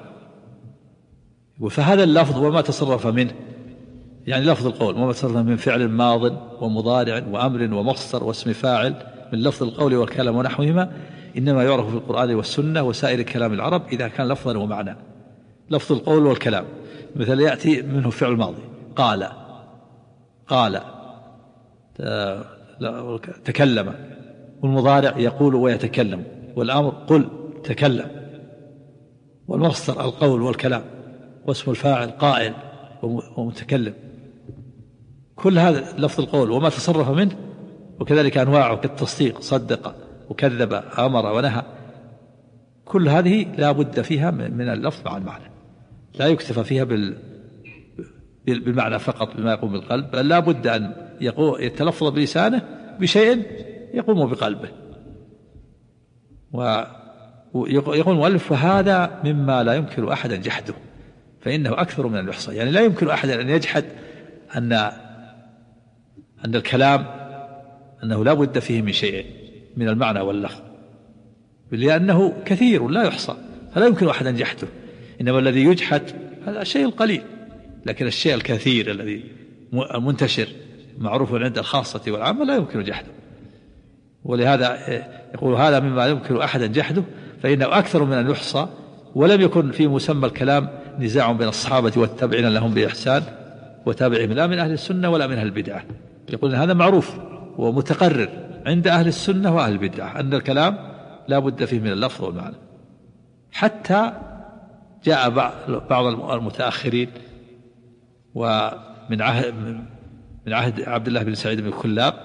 فهذا اللفظ وما تصرف منه، يعني لفظ القول وما تصرف من فعل ماض ومضارع وأمر ومصدر واسم فاعل من لفظ القول والكلام ونحوهما إنما يعرف في القرآن والسنة وسائر كلام العرب إذا كان لفظا ومعنى. لفظ القول والكلام مثل يأتي منه فعل ماضي قال تكلم، والمضارع يقول ويتكلم، والأمر قل تكلم، والمصدر القول والكلام، واسم الفاعل قائل ومتكلم. كل هذا لفظ القول وما تصرف منه، وكذلك أنواعه كالتصديق صدق وكذب أمر ونهى. كل هذه لا بد فيها من اللفظ مع المعنى، لا يكتفى فيها بالمعنى فقط بما يقوم بالقلب، بل لا بد أن يتلفظ بلسانه بشيء يقوم بقلبه. ويقول المؤلف وهذا مما لا يمكن أحدا جحده، فإنه أكثر من الإحصاء. يعني لا يمكن أحدا أن يجحد أن الكلام أنه لا بد فيه من شيء من المعنى واللفظ، لأنه كثير لا يحصى، فلا يمكن أحدا جحده. إنما الذي يجحد هذا الشيء القليل، لكن الشيء الكثير الذي منتشر معروف عند الخاصة والعامة لا يمكن جحده. ولهذا يقول هذا مما يمكن أحدا جحده فإنه أكثر من أن يحصى. ولم يكن في مسمى الكلام نزاع بين الصحابة والتابعين لهم بإحسان وتابعهم لا من أهل السنة ولا من أهل البدعة. يقول هذا معروف ومتقرر عند أهل السنة وأهل البدعة أن الكلام لا بد فيه من اللفظ والمعنى. حتى جاء بعض المتأخرين ومن عهد عبد الله بن سعيد بن كلاب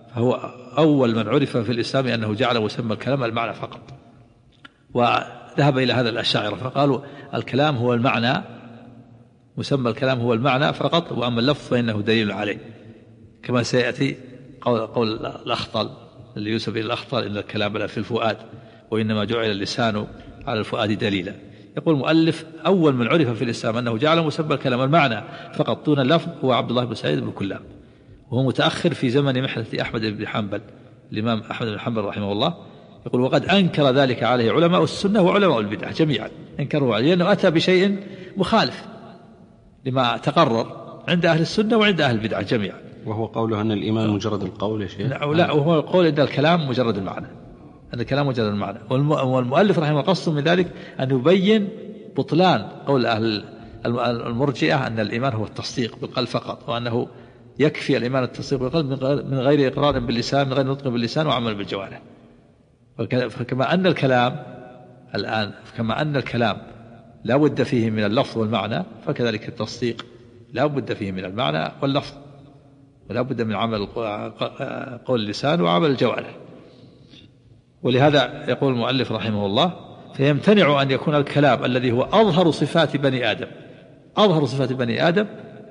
فهو أول من عرف في الإسلام أنه جعل مسمى الكلام المعنى فقط. وذهب إلى هذا الأشاعرة فقالوا الكلام هو المعنى، مسمى الكلام هو المعنى فقط، وأما اللفظ فإنه دليل عليه، كما سيأتي قول الأخطل اللي يوسف إلى الأخطل إن الكلام لا في الفؤاد وإنما جعل اللسان على الفؤاد دليلا. يقول المؤلف أول من عرف في الإسلام أنه جعل مسمى الكلام المعنى فقط دون اللفظ هو عبد الله بن سعيد بن كلاب، وهو متأخر في زمن محنة أحمد بن حنبل، الإمام أحمد بن حنبل رحمه الله. يقول وقد أنكر ذلك عليه علماء السنة وعلماء البدعة جميعا، انكروا عليه لأنه أتى بشيء مخالف لما تقرر عند أهل السنة وعند أهل البدعة جميعا. وهو قوله أن الإيمان مجرد القول يا شيخ؟ لا، وهو القول أن الكلام مجرد المعنى، أن الكلام مجرد المعنى. والمؤلف رحمه الله قصد من ذلك أن يبين بطلان قول أهل المرجئة أن الإيمان هو التصديق بالقلب فقط، وأنه يكفي الإيمان التصديق بالقلب من غير إقرار باللسان، من غير نطق باللسان وعمل بالجوارح. فكما أن الكلام الآن كما أن الكلام لا بد فيه من اللفظ والمعنى، فكذلك التصديق لا بد فيه من المعنى واللفظ، ولا بد من عمل قول اللسان وعمل الجوارح. ولهذا يقول المؤلف رحمه الله فيمتنع أن يكون الكلام الذي هو أظهر صفات بني آدم، أظهر صفات بني آدم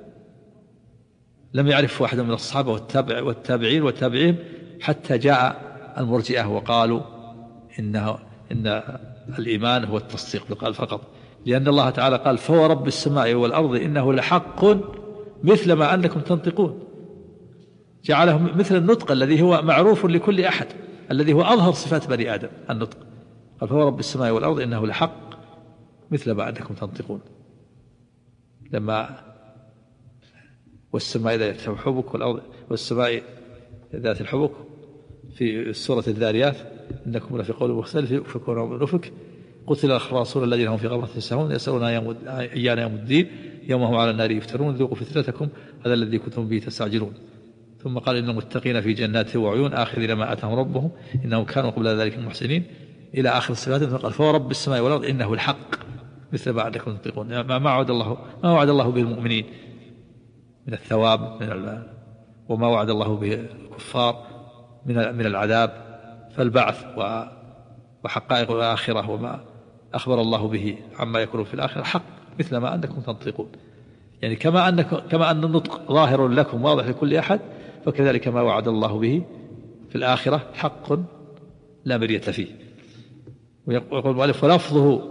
لم يعرف واحد من الصحابة والتابعين والتابعين حتى جاء المرجئة وقالوا إن الإيمان هو التصديق بالقلب فقط، لأن الله تعالى قال فورب السماء والأرض إنه لحق مثل ما أنكم تنطقون، جعله مثل النطق الذي هو معروف لكل أحد، الذي هو أظهر صفات بني آدم النطق. قال فورب السماء والأرض إنه لحق مثل ما أنكم تنطقون، لما والسماء ذات الحبك والأرض والسماء ذات الحبك في سورة الذاريات إنكم لفي قول مختلف فكونوا نفك قتل الخراصون الذين هم في غمرة يسعون يسألون أيان يوم الدين يوم هم على النار يفترون ذوقوا فتنتكم هذا الذي كنتم به تستعجلون. ثم قال إن المتقين في جنات وعيون آخذين ما آتاهم ربهم إنهم كانوا قبل ذلك المحسنين إلى آخر الصفات. فقال فورب السماء والأرض إنه الحق مثل ما أنكم تنطقون، ما وعد الله به المؤمنين من الثواب وما وعد الله به الكفار من العذاب، فالبعث وحقائق الآخرة وما أخبر الله به عما يكون في الآخرة حق مثل ما أنكم تنطقون. يعني كما أن النطق ظاهر لكم واضح لكل أحد، فكذلك ما وعد الله به في الآخرة حق لا مرية فيه. ويقول المؤلف ولفظه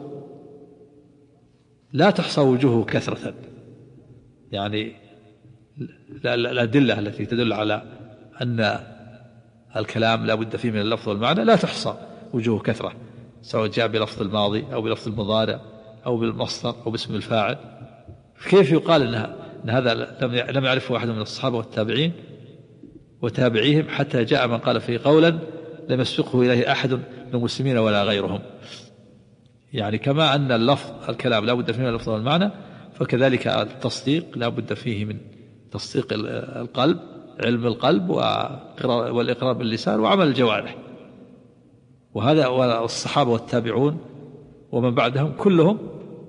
لا تحصى وجوهه كثرة، يعني الأدلة التي تدل على أن الكلام لا بد فيه من اللفظ والمعنى لا تحصى وجوه كثرة، سواء جاء بلفظ الماضي أو بلفظ المضارع أو بالمصدر أو باسم الفاعل. كيف يقال أن هذا لم يعرفه أحد من الصحابة والتابعين وتابعيهم حتى جاء من قال فيه قولا لم يسبقه إليه أحد من المسلمين ولا غيرهم؟ يعني كما أن اللفظ الكلام لا بد فيه من اللفظ والمعنى، فكذلك التصديق لا بد فيه من تصديق القلب، علم القلب والإقرار باللسان وعمل الجوارح. وهذا والصحابة والتابعون ومن بعدهم كلهم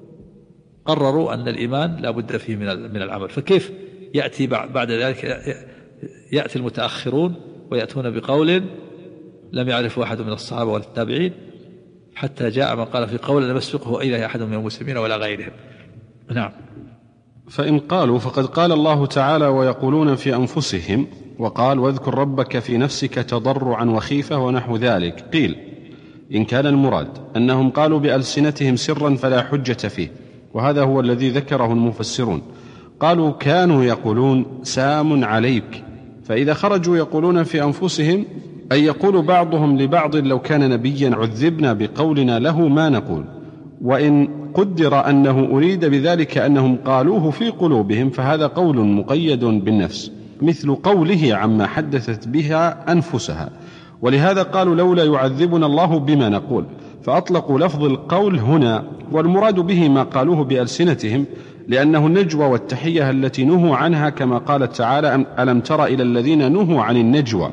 قرروا أن الإيمان لا بد فيه من العمل. فكيف يأتي بعد ذلك يأتي المتأخرون ويأتون بقول لم يعرفه أحد من الصحابة والتابعين حتى جاء من قال في قول لم يسبقه إليه أحد من المسلمين ولا غيرهم؟ نعم. فإن قالوا فقد قال الله تعالى ويقولون في أنفسهم، وقال واذكر ربك في نفسك تضرعا وخيفة ونحو ذلك. قيل إن كان المراد أنهم قالوا بألسنتهم سرا فلا حجة فيه، وهذا هو الذي ذكره المفسرون. قالوا كانوا يقولون سام عليك، فإذا خرجوا يقولون في أنفسهم أي يقول بعضهم لبعض لو كان نبيا عذبنا بقولنا له ما نقول. وإن قدر أنه أريد بذلك أنهم قالوه في قلوبهم فهذا قول مقيد بالنفس، مثل قوله عما حدثت بها أنفسها. ولهذا قالوا لولا يعذبنا الله بما نقول، فأطلقوا لفظ القول هنا، والمراد به ما قالوه بألسنتهم، لأنه النجوى والتحية التي نهوا عنها، كما قال تعالى ألم تر إلى الذين نهوا عن النجوى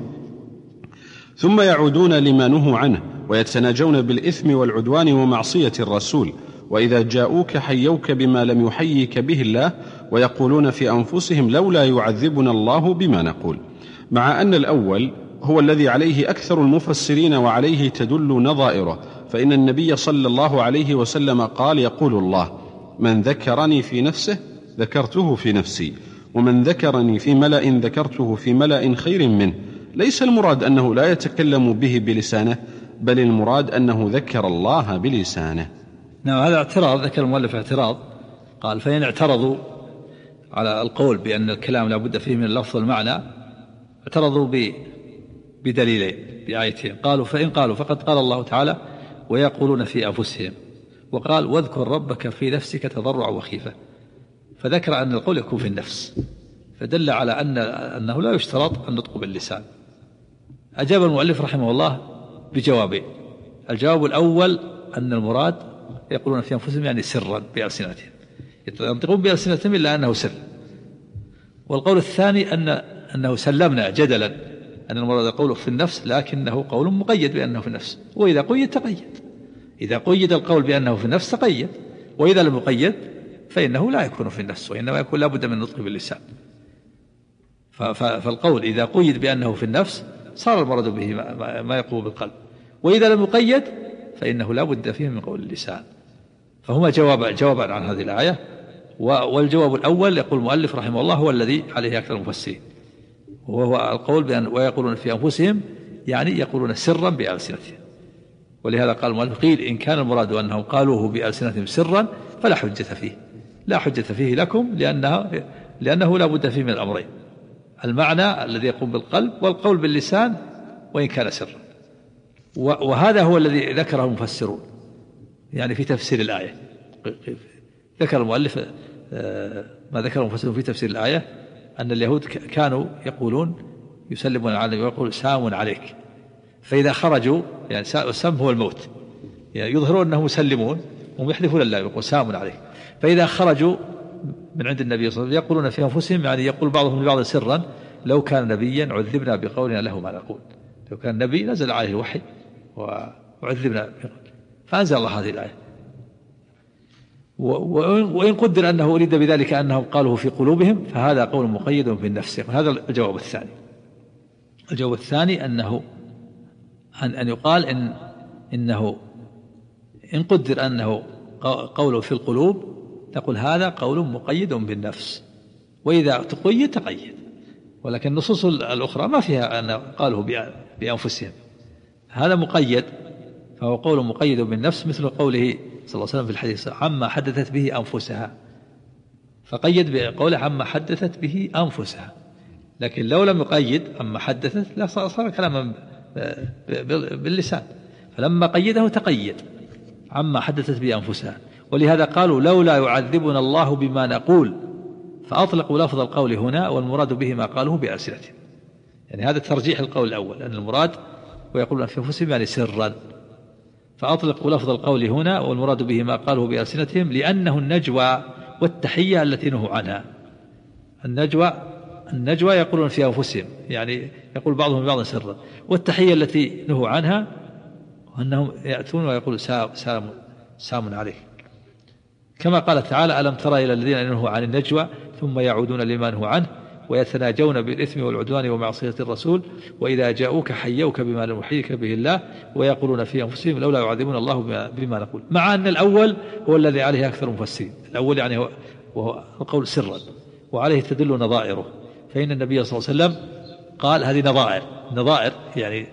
ثم يعودون لما نهوا عنه ويتناجون بالإثم والعدوان ومعصية الرسول، وإذا جاءوك حيوك بما لم يحييك به الله، ويقولون في أنفسهم لولا يعذبنا الله بما نقول. مع أن الأول هو الذي عليه أكثر المفسرين وعليه تدل نظائره، فإن النبي صلى الله عليه وسلم قال: يقول الله: من ذكرني في نفسه ذكرته في نفسي، ومن ذكرني في ملأ ذكرته في ملأ خير منه. ليس المراد أنه لا يتكلم به بلسانه، بل المراد أنه ذكر الله بلسانه. نعم، هذا اعتراض، ذكر المؤلف اعتراض، قال: فإن اعترضوا على القول بأن الكلام لا بد فيه من اللفظ والمعنى، اعترضوا بدليلين، بآيتين. قالوا: فإن قالوا فقد قال الله تعالى: ويقولون في أنفسهم، وقال: واذكر ربك في نفسك تضرعا وخيفة، فذكر أن القول يكون في النفس، فدل على أنه لا يشترط النطق باللسان. أجاب المؤلف رحمه الله بجوابين. الجواب الأول أن المراد يقولون في أنفسهم يعني سرا بألسنتهم، ينطقون بألسنتهم إلا أنه سر. والقول الثاني أنه سلمنا جدلا أن المراد قوله في النفس، لكنه قول مقيد بأنه في النفس، وإذا قيد تقيد. إذا قيد القول بأنه في النفس تقيد، وإذا لم يقيد فإنه لا يكون في النفس، وإنما يكون لا بد من النطق باللسان. فالقول إذا قيد بأنه في النفس صار المراد به ما يقوم بالقلب، وإذا لم يقيد فإنه لا بد فيه من قول اللسان. فهما جوابا عن هذه الآية. والجواب الأول يقول المؤلف رحمه الله هو الذي عليه أكثر المفسرين، وهو القول بأن ويقولون في أنفسهم يعني يقولون سرا بألسنتهم. ولهذا قال المؤلف: قيل إن كان المراد أنهم قالوه بألسنتهم سرا فلا حجة فيه، لا حجة فيه لكم، لأنه لا بد فيه من الأمرين: المعنى الذي يقوم بالقلب، والقول باللسان وإن كان سرا. وهذا هو الذي ذكره المفسرون يعني في تفسير الآية. ذكر المؤلف ما ذكر المفسرون في تفسير الآية أن اليهود كانوا يقولون يسلمون على النبي ويقول: سام عليك. فإذا خرجوا يعني السم هو الموت، يعني يظهرون أنهم مسلمون وهم يحلفون لله يقول سام عليك. فإذا خرجوا من عند النبي صلى الله عليه وسلم يقولون في أنفسهم، يعني يقول بعضهم لبعض سرا: لو كان نبيا عذبنا بقولنا له ما نقول. لو كان نبي نزل عليه الوحي وعذبنا. فأنزل الله هذه الآية. وإن قدر أنه أريد بذلك أنهم قالوا في قلوبهم فهذا قول مقيد بالنفس. هذا الجواب الثاني. الجواب الثاني أن يقال إنه إن قدر أنه قوله في القلوب تقول هذا قول مقيد بالنفس، وإذا تقيد تقيد. ولكن النصوص الأخرى ما فيها أن قالوا بأنفسهم، هذا مقيد، فهو قول مقيد بالنفس، مثل قوله صلى الله عليه وسلم في الحديث: عما حدثت به أنفسها، فقيد بقوله عما حدثت به أنفسها. لكن لو لم يقيد عما حدثت لا صار كلاما باللسان، فلما قيده تقيد عما حدثت به أنفسها. ولهذا قالوا: لولا يعذبنا الله بما نقول، فأطلقوا لفظ القول هنا، والمراد به ما قالوه بألسنتهم. يعني هذا ترجيح القول الأول، أن المراد ويقولون في أنفسهم يعني سرا، فأطلقوا لفظ القول هنا، والمراد به ما قالوه بألسنتهم، لأنه النجوى والتحية التي نهوا عنها. النجوى يقولون في أنفسهم، يعني يقول بعضهم لبعض سرا، والتحية التي نهوا عنها أنهم يأتون ويقول سام عليك، كما قال تعالى: ألم تر إلى الذين نهوا عن النجوى ثم يعودون لما نهوا عنه ويتناجون بالإثم والعدوان ومعصية الرسول وإذا جاءوك حيوك بما لم يحييك به الله ويقولون في أنفسهم لولا يعذبون الله بما نقول. مع أن الأول هو الذي عليه أكثر المفسرين، الأول يعني وهو القول سرا، وعليه تدل نظائره. فإن النبي صلى الله عليه وسلم قال هذه نظائر يعني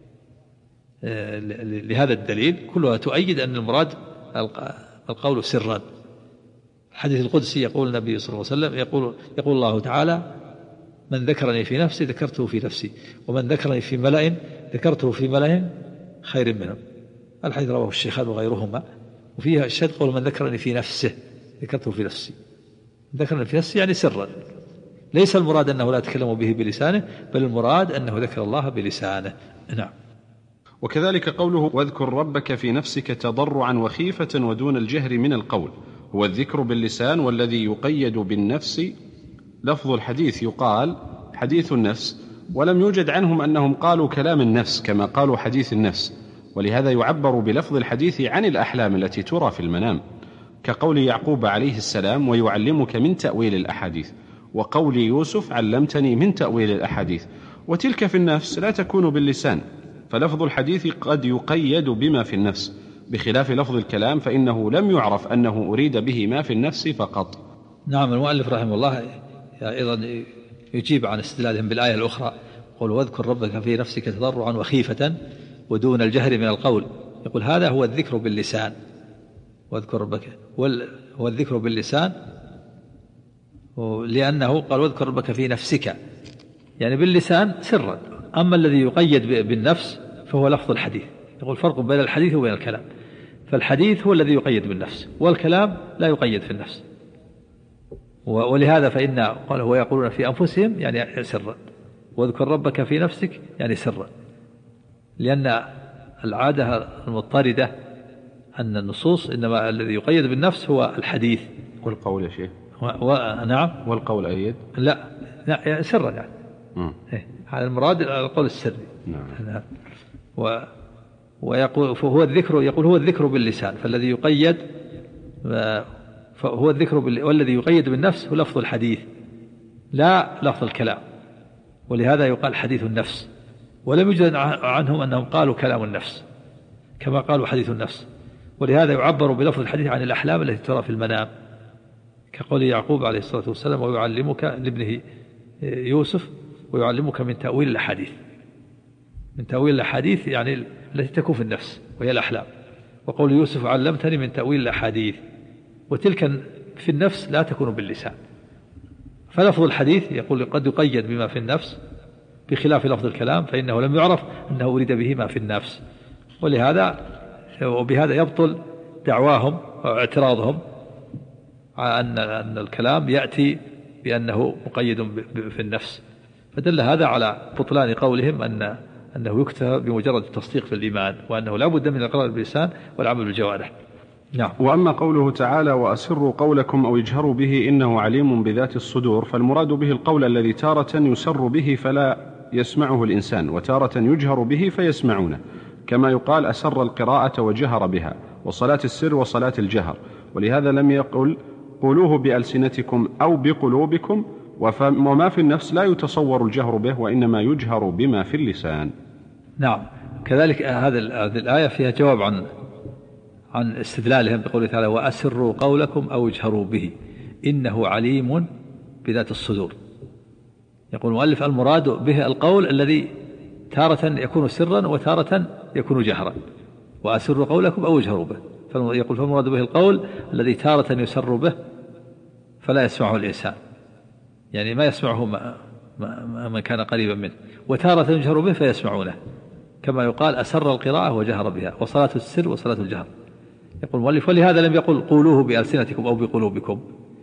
لهذا الدليل كلها تؤيد أن المراد القول سرا. الحديث القدسي يقول النبي صلى الله عليه وسلم يقول الله تعالى: من ذكرني في نفسي ذكرته في نفسي، ومن ذكرني في ملأ ذكرته في ملأ خير منهم. الحديث رواه الشيخان وغيرهما، وفيها الشهد قول: من ذكرني في نفسه ذكرته في نفسي. ذكرني في نفسي يعني سرا، ليس المراد أنه لا يتكلم به بلسانه، بل المراد أنه ذكر الله بلسانه. نعم. وكذلك قوله: واذكر ربك في نفسك تضرعا وخيفة ودون الجهر من القول، هو الذكر باللسان، والذي يقيد بالنفس لفظ الحديث يقال حديث النفس، ولم يوجد عنهم أنهم قالوا كلام النفس كما قالوا حديث النفس، ولهذا يعبر بلفظ الحديث عن الأحلام التي ترى في المنام، كقول يعقوب عليه السلام: ويعلمك من تأويل الأحاديث، وقول يوسف: علمتني من تأويل الأحاديث. وتلك في النفس لا تكون باللسان، فلفظ الحديث قد يقيد بما في النفس، بخلاف لفظ الكلام فإنه لم يعرف أنه أريد به ما في النفس فقط. نعم. المؤلف رحمه الله أيضا يجيب عن استدلالهم بالآية الأخرى: قل واذكر ربك في نفسك تضرعا وخيفة ودون الجهر من القول. يقول هذا هو الذكر باللسان، واذكر ربك هو الذكر باللسان، لأنه قال واذكر ربك في نفسك، يعني باللسان سرا. أما الذي يقيد بالنفس فهو لفظ الحديث. يقول فرق بين الحديث وبين الكلام، فالحديث هو الذي يقيد بالنفس، والكلام لا يقيد في النفس. ولهذا فإن قال هو يقولون في أنفسهم يعني سرا، واذكر ربك في نفسك يعني سرا، لأن العادة المضطردة أن النصوص إنما الذي يقيد بالنفس هو الحديث. والقول يا شيخ؟ نعم. والقول أيد؟ لا يعني سرا يعني. هذا المراد القول السري. نعم. ويقول فهو الذكر، يقول هو الذكر باللسان، فالذي يقيد فهو الذكر والذي يقيد بالنفس هو لفظ الحديث لا لفظ الكلام. ولهذا يقال حديث النفس، ولم يوجد عنهم أنهم قالوا كلام النفس كما قالوا حديث النفس. ولهذا يعبر بلفظ الحديث عن الأحلام التي ترى في المنام، كقول يعقوب عليه الصلاة والسلام: ويعلمك لابنه يوسف ويعلمك من تأويل الأحاديث. من تأويل الأحاديث يعني التي تكون في النفس وهي الأحلام. وقول يوسف: علمتني من تأويل الأحاديث، وتلك في النفس لا تكون باللسان. فلفظ الحديث يقول قد يقيد بما في النفس بخلاف لفظ الكلام، فإنه لم يعرف أنه أريد به ما في النفس. وبهذا يبطل دعواهم واعتراضهم أن الكلام يأتي بأنه مقيد في النفس. فدل هذا على بطلان قولهم أنه يكتفى بمجرد التصديق في الإيمان، وأنه لا بد من الإقرار باللسان والعمل بالجوارح. نعم. وأما قوله تعالى: وأسروا قولكم أو اجهروا به إنه عليم بذات الصدور، فالمراد به القول الذي تارة يسر به فلا يسمعه الإنسان، وتارة يجهر به فيسمعونه، كما يقال أسر القراءة وجهر بها، وصلاة السر وصلاة الجهر. ولهذا لم يقل قولوه بألسنتكم أو بقلوبكم، وما في النفس لا يتصور الجهر به، وإنما يجهر بما في اللسان. نعم. كذلك هذه الآية فيها جواب عن استدلالهم بقوله تعالى: وأسروا قولكم أو اجهروا به إنه عليم بذات الصدور. يقول المؤلف: المراد به القول الذي تارة يكون سرا وتارة يكون جهرا. وأسروا قولكم أو اجهروا به، يقول فالمراد به القول الذي تارة يسر به فلا يسمعه الإنسان، يعني ما يسمعه ما كان قريبا منه، وتارة يجهر به فيسمعونه، كما يقال أسر القراءة وجهر بها، وصلاة السر وصلاة الجهر. يقول المؤلف: ولهذا لم يقل قولوه بألسنتكم أو بقلوبكم،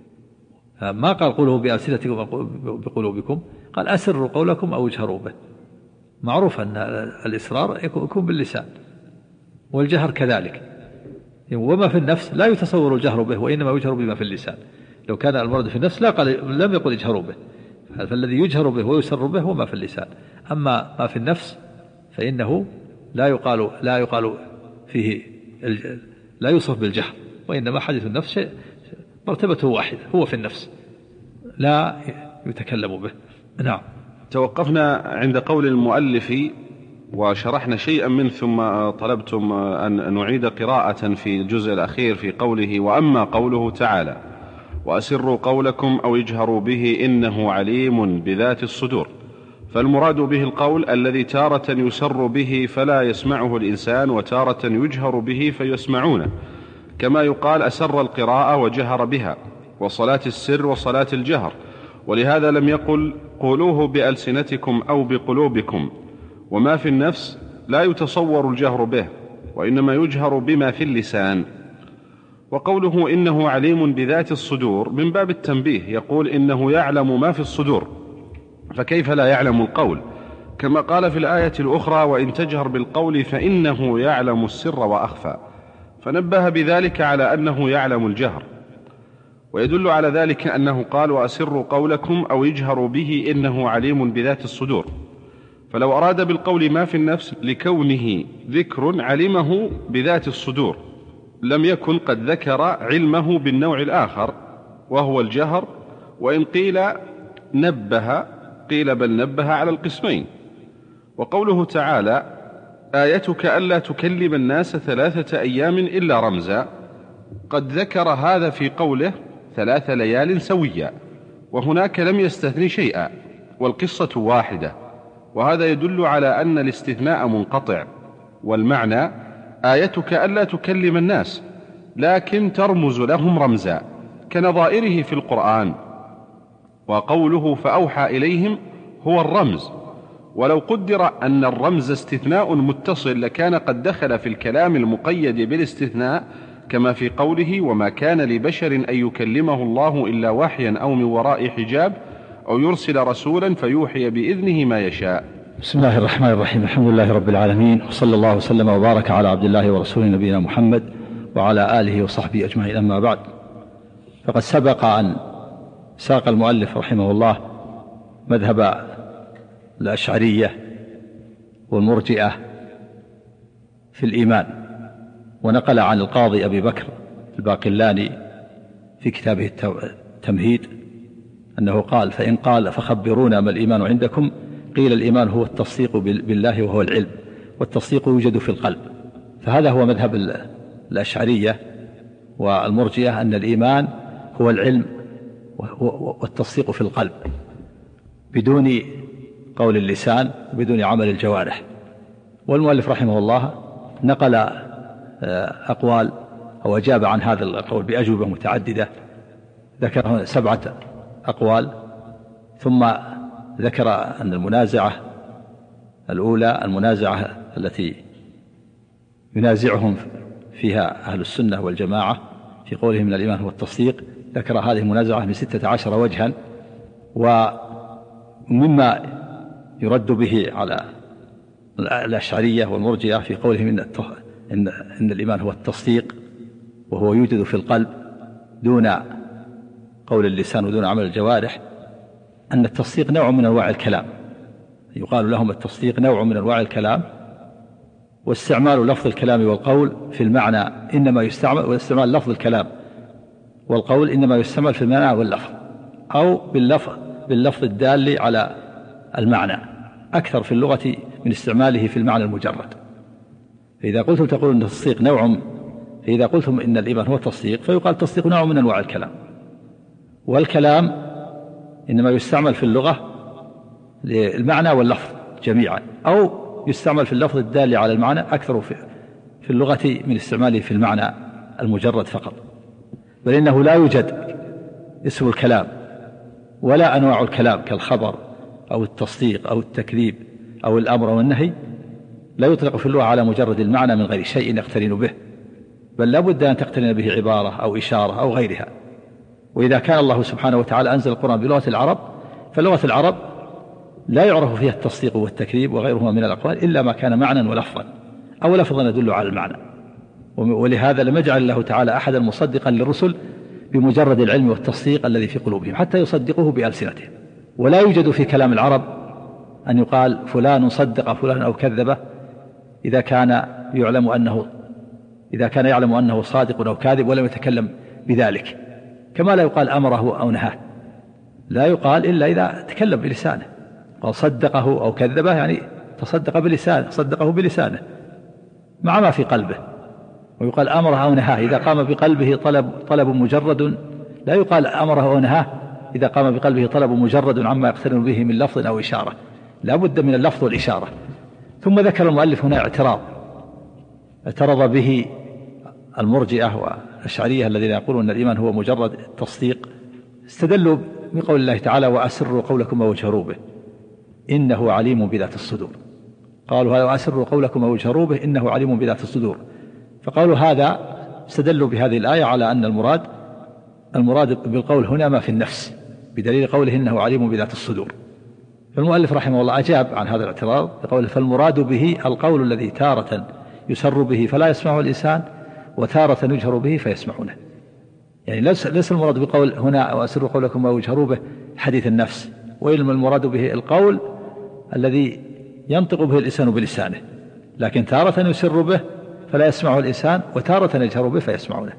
ما قال قولوه بألسنتكم أو بقلوبكم، قال أسروا قولكم أو اجهروا به. معروف أن الإسرار يكون باللسان، والجهر كذلك. وما في النفس لا يتصور الجهر به، وإنما يجهر بما في اللسان. لو كان المراد في النفس لم يقل اجهروا به، فالذي يجهر به ويسر به هو ما في اللسان. أما ما في النفس فإنه لا يقال فيه، لا يوصف بالجهر، وإنما حديث النفس شيء مرتبته واحدة، هو في النفس لا يتكلم به. نعم. توقفنا عند قول المؤلف وشرحنا شيئا منه، ثم طلبتم أن نعيد قراءة في الجزء الأخير في قوله: وأما قوله تعالى: وأسروا قولكم أو اجهروا به إنه عليم بذات الصدور، فالمراد به القول الذي تارة يسر به فلا يسمعه الإنسان، وتارة يجهر به فيسمعونه، كما يقال أسر القراءة وجهر بها، وصلاة السر وصلاة الجهر. ولهذا لم يقل قولوه بألسنتكم أو بقلوبكم. وما في النفس لا يتصور الجهر به، وإنما يجهر بما في اللسان. وقوله إنه عليم بذات الصدور من باب التنبيه، يقول إنه يعلم ما في الصدور، فكيف لا يعلم القول؟ كما قال في الآية الأخرى: وإن تجهر بالقول فإنه يعلم السر وأخفى، فنبه بذلك على أنه يعلم الجهر. ويدل على ذلك أنه قال: وأسروا قولكم أو اجهروا به إنه عليم بذات الصدور. فلو أراد بالقول ما في النفس لكونه ذكر علمه بذات الصدور، لم يكن قد ذكر علمه بالنوع الآخر وهو الجهر. وإن قيل نبه قيل بل نبه على القسمين. وقوله تعالى آيتك ألا تكلم الناس 3 أيام إلا رمزا، قد ذكر هذا في قوله 3 ليال سويا، وهناك لم يستثني شيئا والقصة واحدة، وهذا يدل على أن الاستثناء منقطع، والمعنى آيتك ألا تكلم الناس لكن ترمز لهم رمزا كنظائره في القرآن. وقوله فأوحى إليهم هو الرمز، ولو قدر أن الرمز استثناء متصل لكان قد دخل في الكلام المقيد بالاستثناء، كما في قوله وما كان لبشر أن يكلمه الله إلا وحيا أو من وراء حجاب أو يرسل رسولا فيوحي بإذنه ما يشاء. بسم الله الرحمن الرحيم. الحمد لله رب العالمين، وصلى الله وسلم وبارك على عبد الله ورسوله نبينا محمد وعلى آله وصحبه أجمعين. أما بعد، فقد سبق أن ساق المؤلف رحمه الله مذهب الأشعرية والمرجئة في الإيمان، ونقل عن القاضي أبي بكر الباقلاني في كتابه التمهيد أنه قال فإن قال فخبرونا ما الإيمان عندكم، قيل الإيمان هو التصديق بالله وهو العلم، والتصديق يوجد في القلب. فهذا هو مذهب الأشعرية والمرجئة، أن الإيمان هو العلم والتصديق في القلب بدون قول اللسان بدون عمل الجوارح. والمؤلف رحمه الله نقل أقوال أو أجاب عن هذا القول بأجوبة متعددة، ذكر 7 أقوال، ثم ذكر أن المنازعة الأولى المنازعة التي ينازعهم فيها أهل السنة والجماعة في قولهم من الإيمان هو التصديق، ذكر هذه المنازعة من 16 وجها. ومما يرد به على الأشعرية والمرجئة في قولهم إن الإيمان هو التصديق وهو يوجد في القلب دون قول اللسان ودون عمل الجوارح، أن التصديق نوع من أنواع الكلام، يقال لهم التصديق نوع من أنواع الكلام، واستعمال لفظ الكلام والقول في المعنى إنما يستعمل، واستعمال لفظ الكلام والقول إنما يستعمل في المعنى واللفظ، أو باللفظ الدال على المعنى أكثر في اللغة من استعماله في المعنى المجرد. فإذا قلتم تقول أن التصديق فإذا قلتم إن الإيمان هو التصديق فيقال التصديق نوع من أنواع الكلام، والكلام إنما يستعمل في اللغة للمعنى واللفظ جميعا، أو يستعمل في اللفظ الدال على المعنى أكثر في اللغة من استعماله في المعنى المجرد فقط. بل إنه لا يوجد اسم الكلام ولا أنواع الكلام كالخبر أو التصديق أو التكذيب أو الأمر والنهي لا يطلق في اللغة على مجرد المعنى من غير شيء يقترن به، بل لا بد أن تقترن به عبارة أو إشارة أو غيرها. وإذا كان الله سبحانه وتعالى أنزل القرآن بلغة العرب، فلغة العرب لا يعرف فيها التصديق والتكذيب وغيرهما من الأقوال إلا ما كان معنى ولفظا أو لفظا يدل على المعنى. ولهذا لم يجعل الله تعالى أحدا مصدقا للرسل بمجرد العلم والتصديق الذي في قلوبهم حتى يصدقوه بألسنتهم. ولا يوجد في كلام العرب أن يقال فلان صدق فلان أو كذبه إذا كان يعلم أنه صادق أو كاذب ولم يتكلم بذلك، كما لا يقال أمره أو نهاه، لا يقال إلا إذا تكلم بلسانه. قال صدقه أو كذبه يعني تصدق بلسانه، صدقه بلسانه مع ما في قلبه. ويقال أمره أو نهاه إذا قام بقلبه طلب مجرد، لا يقال أمره أو نهاه إذا قام بقلبه طلب مجرد عما يقترن به من لفظ أو إشارة، لا بد من اللفظ والإشارة. ثم ذكر المؤلف هنا اعترض به المرجئة والأشعرية الذين يقولون أن الإيمان هو مجرد التصديق، استدلوا بقول الله تعالى وأسروا قولكم أو اجهروا به إنه عليم بذات الصدور. قالوا هذا وأسروا قولكم أو اجهروا به إنه عليم بذات الصدور، فقالوا هذا استدلوا بهذه الآية على أن المراد بالقول هنا ما في النفس، بدليل قوله إنه عليم بذات الصدور. فالمؤلف رحمه الله أجاب عن هذا الاعتراض بقوله فالمراد به القول الذي تارة يسر به فلا يسمعه الإنسان وتارة يجهر به فيسمعونه. يعني ليس المراد بقول هنا وأسروا قولكم أو اجهروا به حديث النفس، وإنما المراد به القول الذي ينطق به الإنسان بلسانه، لكن تارة يسر به فلا يسمعه الإنسان وتارة يجهر به فيسمعونه.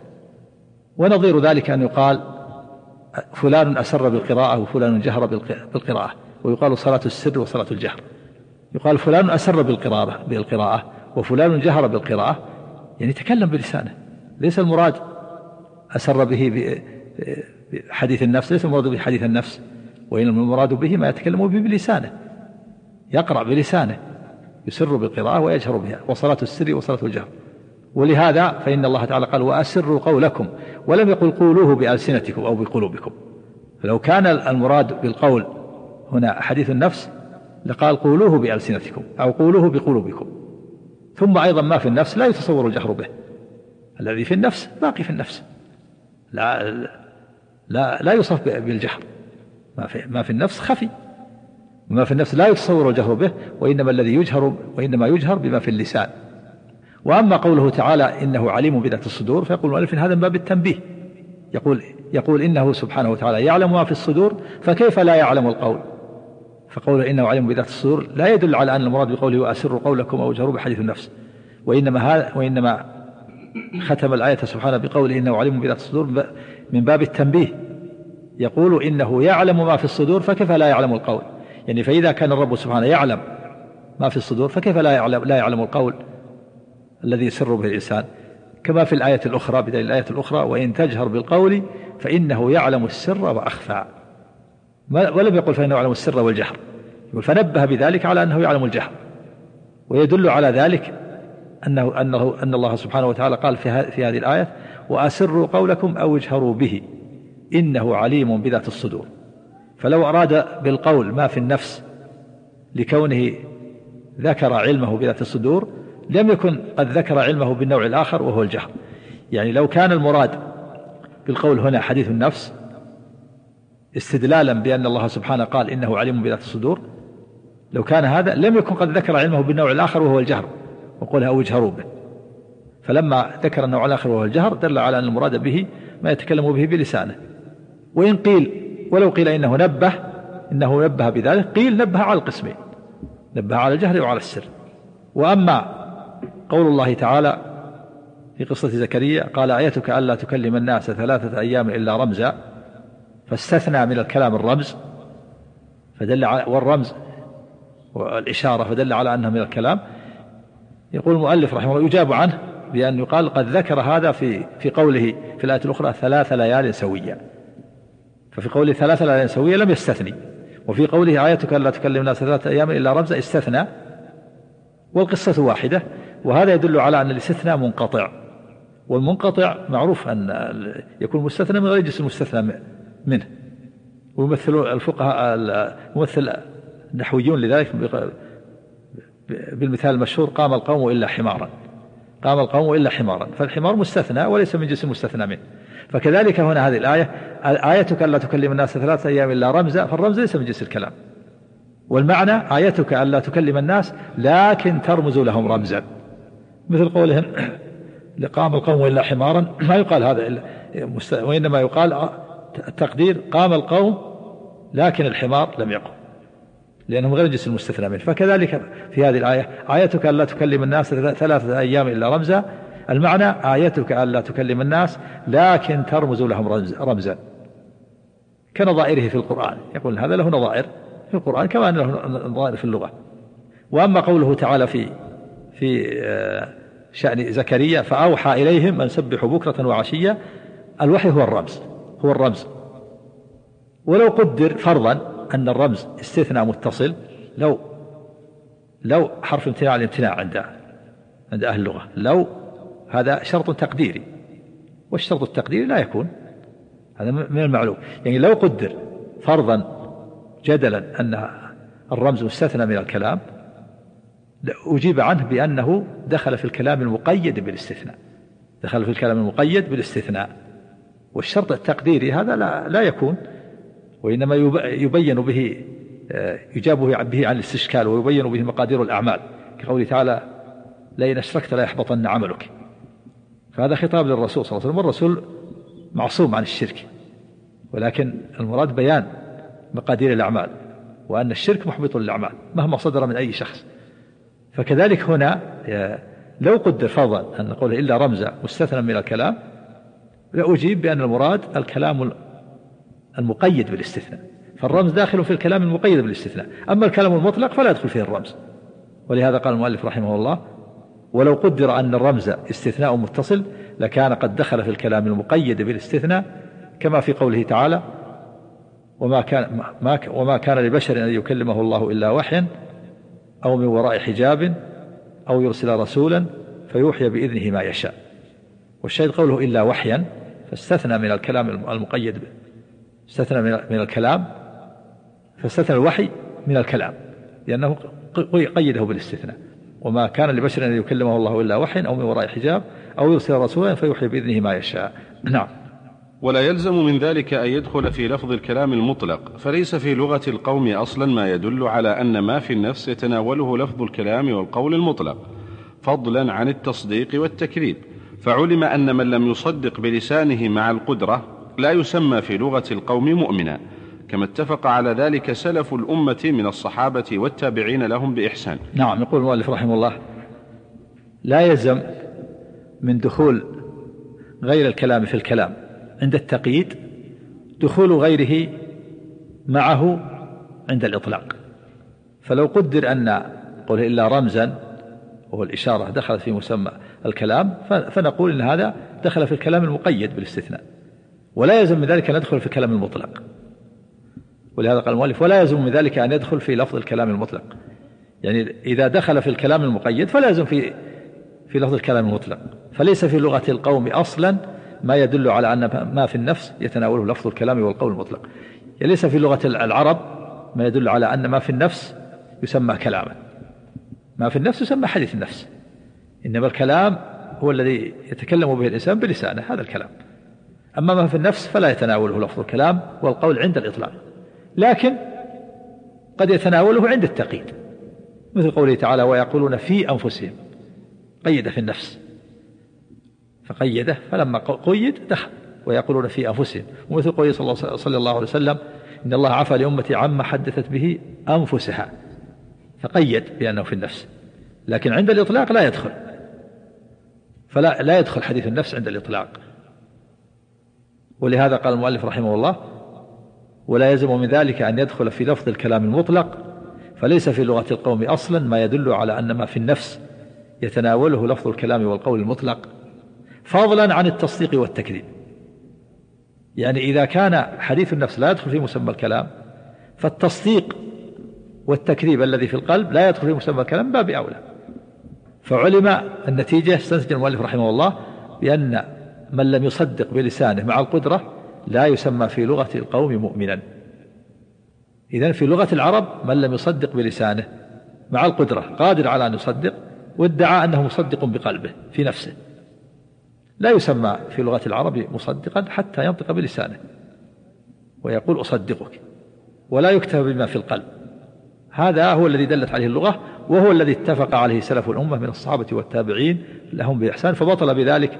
ونظير ذلك أن يقال فلان أسر بالقراءة وفلان جهر بالقراءة، ويقال صلاة السر وصلاة الجهر. يقال فلان أسر بالقراءة وفلان جهر بالقراءة، يعني تكلم بلسانه، ليس المراد أسر به بحديث النفس، ليس المراد به حديث النفس، وإنما المراد به ما يتكلم به بلسانه، يقرأ بلسانه، يسر بالقراءة ويجهر بها، وصلاة السر وصلاة الجهر. ولهذا فإن الله تعالى قال وأسروا قولكم، ولم يقل قولوه بألسنتكم أو بقلوبكم. فلو كان المراد بالقول هنا حديث النفس لقال قولوه بألسنتكم أو قولوه بقلوبكم. ثم أيضا ما في النفس لا يتصور الجهر به، الذي في النفس باقي في النفس، لا يوصف بالجهر. ما في النفس خفي، وما في النفس لا يتصور الجهر به، وإنما الذي يجهر بما في اللسان. وأما قوله تعالى إنه عليم بذات الصدور، فيقول المؤلف هذا من باب التنبيه، يقول إنه سبحانه وتعالى يعلم ما في الصدور، فكيف لا يعلم القول؟ فقوله إنه عليم بذات الصدور لا يدل على أن المراد بقوله وأسروا قولكم أو جهروا بحديث النفس، وإنما ختم الآية سبحانه بقوله إنه عليم بذات الصدور من باب التنبيه، يقول إنه يعلم ما في الصدور فكيف لا يعلم القول؟ يعني فإذا كان الرب سبحانه يعلم ما في الصدور فكيف لا يعلم القول الذي يسر به الإنسان؟ كما في الآية الأخرى، بدليل الآية الأخرى وإن تجهر بالقول فإنه يعلم السر وأخفى، ولم يقل فإنه يعلم السر والجهر، فنبه بذلك على أنه يعلم الجهر. ويدل على ذلك أن الله سبحانه وتعالى قال في هذه الآية وأسروا قولكم أو اجهروا به إنه عليم بذات الصدور. فلو أراد بالقول ما في النفس لكونه ذكر علمه بذات الصدور لم يكن قد ذكر علمه بالنوع الآخر وهو الجهر. يعني لو كان المراد بالقول هنا حديث النفس استدلالا بأن الله سبحانه قال إنه عليم بذات الصدور، لو كان هذا لم يكن قد ذكر علمه بالنوع الآخر وهو الجهر وقولها أو اجهروا به. فلما ذكر النوع الآخر وهو الجهر دل على أن المراد به ما يتكلم به بلسانه. وإن قيل ولو قيل إنه نبه بذلك، قيل نبه على القسمين، نبه على الجهر وعلى السر. وأما قول الله تعالى في قصة زكريا قال آيتك ألا تكلم الناس 3 أيام إلا رمزا، فاستثنى من الكلام الرمز والرمز والإشارة فدل على أنه من الكلام. يقول المؤلف رحمه الله يجاب عنه بأن يقال قد ذكر هذا في قوله في الآية الأخرى 3 ليال سويا، ففي قوله 3 ليال سويا لم يستثني، وفي قوله آيتك ألا تكلم الناس 3 أيام إلا رمزا استثنى، والقصة واحدة. وهذا يدل على أن الاستثناء منقطع، والمنقطع معروف أن يكون مستثنى من غير جنس المستثنى منه. ويمثل الفقهاء الممثل النحويون لذلك بالمثال المشهور قام القوم إلا حمارا، قام القوم إلا حمارا، فالحمار مستثنى وليس من جنس المستثنى منه. فكذلك هنا هذه الآية آيتك ألا تكلم الناس 3 أيام إلا رمزا، فالرمز ليس من جنس الكلام. والمعنى آيتك ألا تكلم الناس لكن ترمز لهم رمزا، مثل قولهم لقام القوم إلا حمارا، ما يقال هذا وإنما يقال التقدير قام القوم لكن الحمار لم يقم، لأنهم غير جنس المستثنى منه. فكذلك في هذه الآية آيتك ألا تكلم الناس 3 أيام إلا رمزا، المعنى آيتك ألا تكلم الناس لكن ترمز لهم رمزا كنظائره في القرآن. يقول هذا له نظائر في القرآن كما أن له نظائر في اللغة. وأما قوله تعالى في شأن زكريا فأوحى إليهم أن سبحوا بكرة وعشية، الوحي هو الرمز. ولو قدر فرضا أن الرمز استثناء متصل، لو حرف امتناع الامتناع عند أهل اللغة، لو هذا شرط تقديري، والشرط التقديري لا يكون، هذا من المعلوم. يعني لو قدر فرضا جدلا أن الرمز مستثنى من الكلام أجيب عنه بأنه دخل في الكلام المقيد بالاستثناء، والشرط التقديري هذا لا يكون، وإنما يبين به يجاب به عن الاستشكال، ويبين به مقادير الأعمال، كقوله تعالى لئن أشركت لا يحبطن عملك. فهذا خطاب للرسول صلى الله عليه وسلم، والرسول معصوم عن الشرك، ولكن المراد بيان مقادير الأعمال، وأن الشرك محبط للأعمال مهما صدر من أي شخص. فكذلك هنا لو قدر فرضا أن نقول إلا رمزا مستثنى من الكلام، لأجيب بأن المراد الكلام المقيد بالاستثناء، فالرمز داخل في الكلام المقيد بالاستثناء. أما الكلام المطلق فلا يدخل فيه الرمز. ولهذا قال المؤلف رحمه الله: ولو قدر أن الرمز استثناء متصل لكان قد دخل في الكلام المقيد بالاستثناء، كما في قوله تعالى: وما كان لبشر أن يكلمه الله إلا وحيا أو من وراء حجاب أو يرسل رسولا فيوحي بإذنه ما يشاء. والشاهد قوله إلا وحيا، فاستثنى من الكلام المقيد، استثنى من الكلام، فاستثنى الوحي من الكلام لأنه قيده بالاستثناء. وما كان لبشر أن يكلمه الله إلا وحيا أو من وراء حجاب أو يرسل رسولا فيوحي بإذنه ما يشاء. نعم. ولا يلزم من ذلك أن يدخل في لفظ الكلام المطلق، فليس في لغة القوم أصلا ما يدل على أن ما في النفس يتناوله لفظ الكلام والقول المطلق، فضلا عن التصديق والتكذيب. فعلم أن من لم يصدق بلسانه مع القدرة لا يسمى في لغة القوم مؤمنا، كما اتفق على ذلك سلف الأمة من الصحابة والتابعين لهم بإحسان. نعم. يقول المؤلف رحمه الله: لا يلزم من دخول غير الكلام في الكلام عند التقييد دخول غيره معه عند الإطلاق. فلو قدر أن قوله إلا رمزا وهو الإشارة دخلت في مسمى الكلام، فنقول إن هذا دخل في الكلام المقيد بالاستثناء، ولا يلزم من ذلك أن يدخل في الكلام المطلق. ولهذا قال المؤلف: ولا يلزم من ذلك أن يدخل في لفظ الكلام المطلق. يعني إذا دخل في الكلام المقيد فلا يلزم في لفظ الكلام المطلق. فليس في لغة القوم أصلا ما يدل على أن ما في النفس يتناوله لفظ الكلام والقول المطلق. يعني ليس في لغة العرب ما يدل على أن ما في النفس يسمى كلاما. ما في النفس يسمى حديث النفس، إنما الكلام هو الذي يتكلم به الإنسان بلسانه، هذا الكلام. أما ما في النفس فلا يتناوله لفظ الكلام والقول عند الإطلاق، لكن قد يتناوله عند التقييد، مثل قوله تعالى: ويقولون في أنفسهم، قيد في النفس فقيده، فلما قيد دخل ويقولون في أنفسهم. ومثل قوله صلى الله عليه وسلم: إن الله عفى لأمتي عما حدثت به أنفسها، فقيد بأنه في النفس، لكن عند الإطلاق لا يدخل، فلا يدخل حديث النفس عند الإطلاق. ولهذا قال المؤلف رحمه الله: ولا يلزم من ذلك أن يدخل في لفظ الكلام المطلق، فليس في لغة القوم أصلا ما يدل على أن ما في النفس يتناوله لفظ الكلام والقول المطلق، فضلا عن التصديق والتكذيب. يعني إذا كان حديث النفس لا يدخل في مسمى الكلام، فالتصديق والتكذيب الذي في القلب لا يدخل في مسمى الكلام باب أولى. فعلم النتيجة، استنتج المؤلف رحمه الله بأن من لم يصدق بلسانه مع القدرة لا يسمى في لغة القوم مؤمنا. إذن في لغة العرب من لم يصدق بلسانه مع القدرة قادر على أن يصدق وادعى أنه مصدق بقلبه في نفسه، لا يسمى في لغة العرب مصدقا حتى ينطق بلسانه ويقول أصدقك، ولا يكتب بما في القلب. هذا هو الذي دلت عليه اللغة، وهو الذي اتفق عليه سلف الأمة من الصحابة والتابعين لهم بإحسان. فبطل بذلك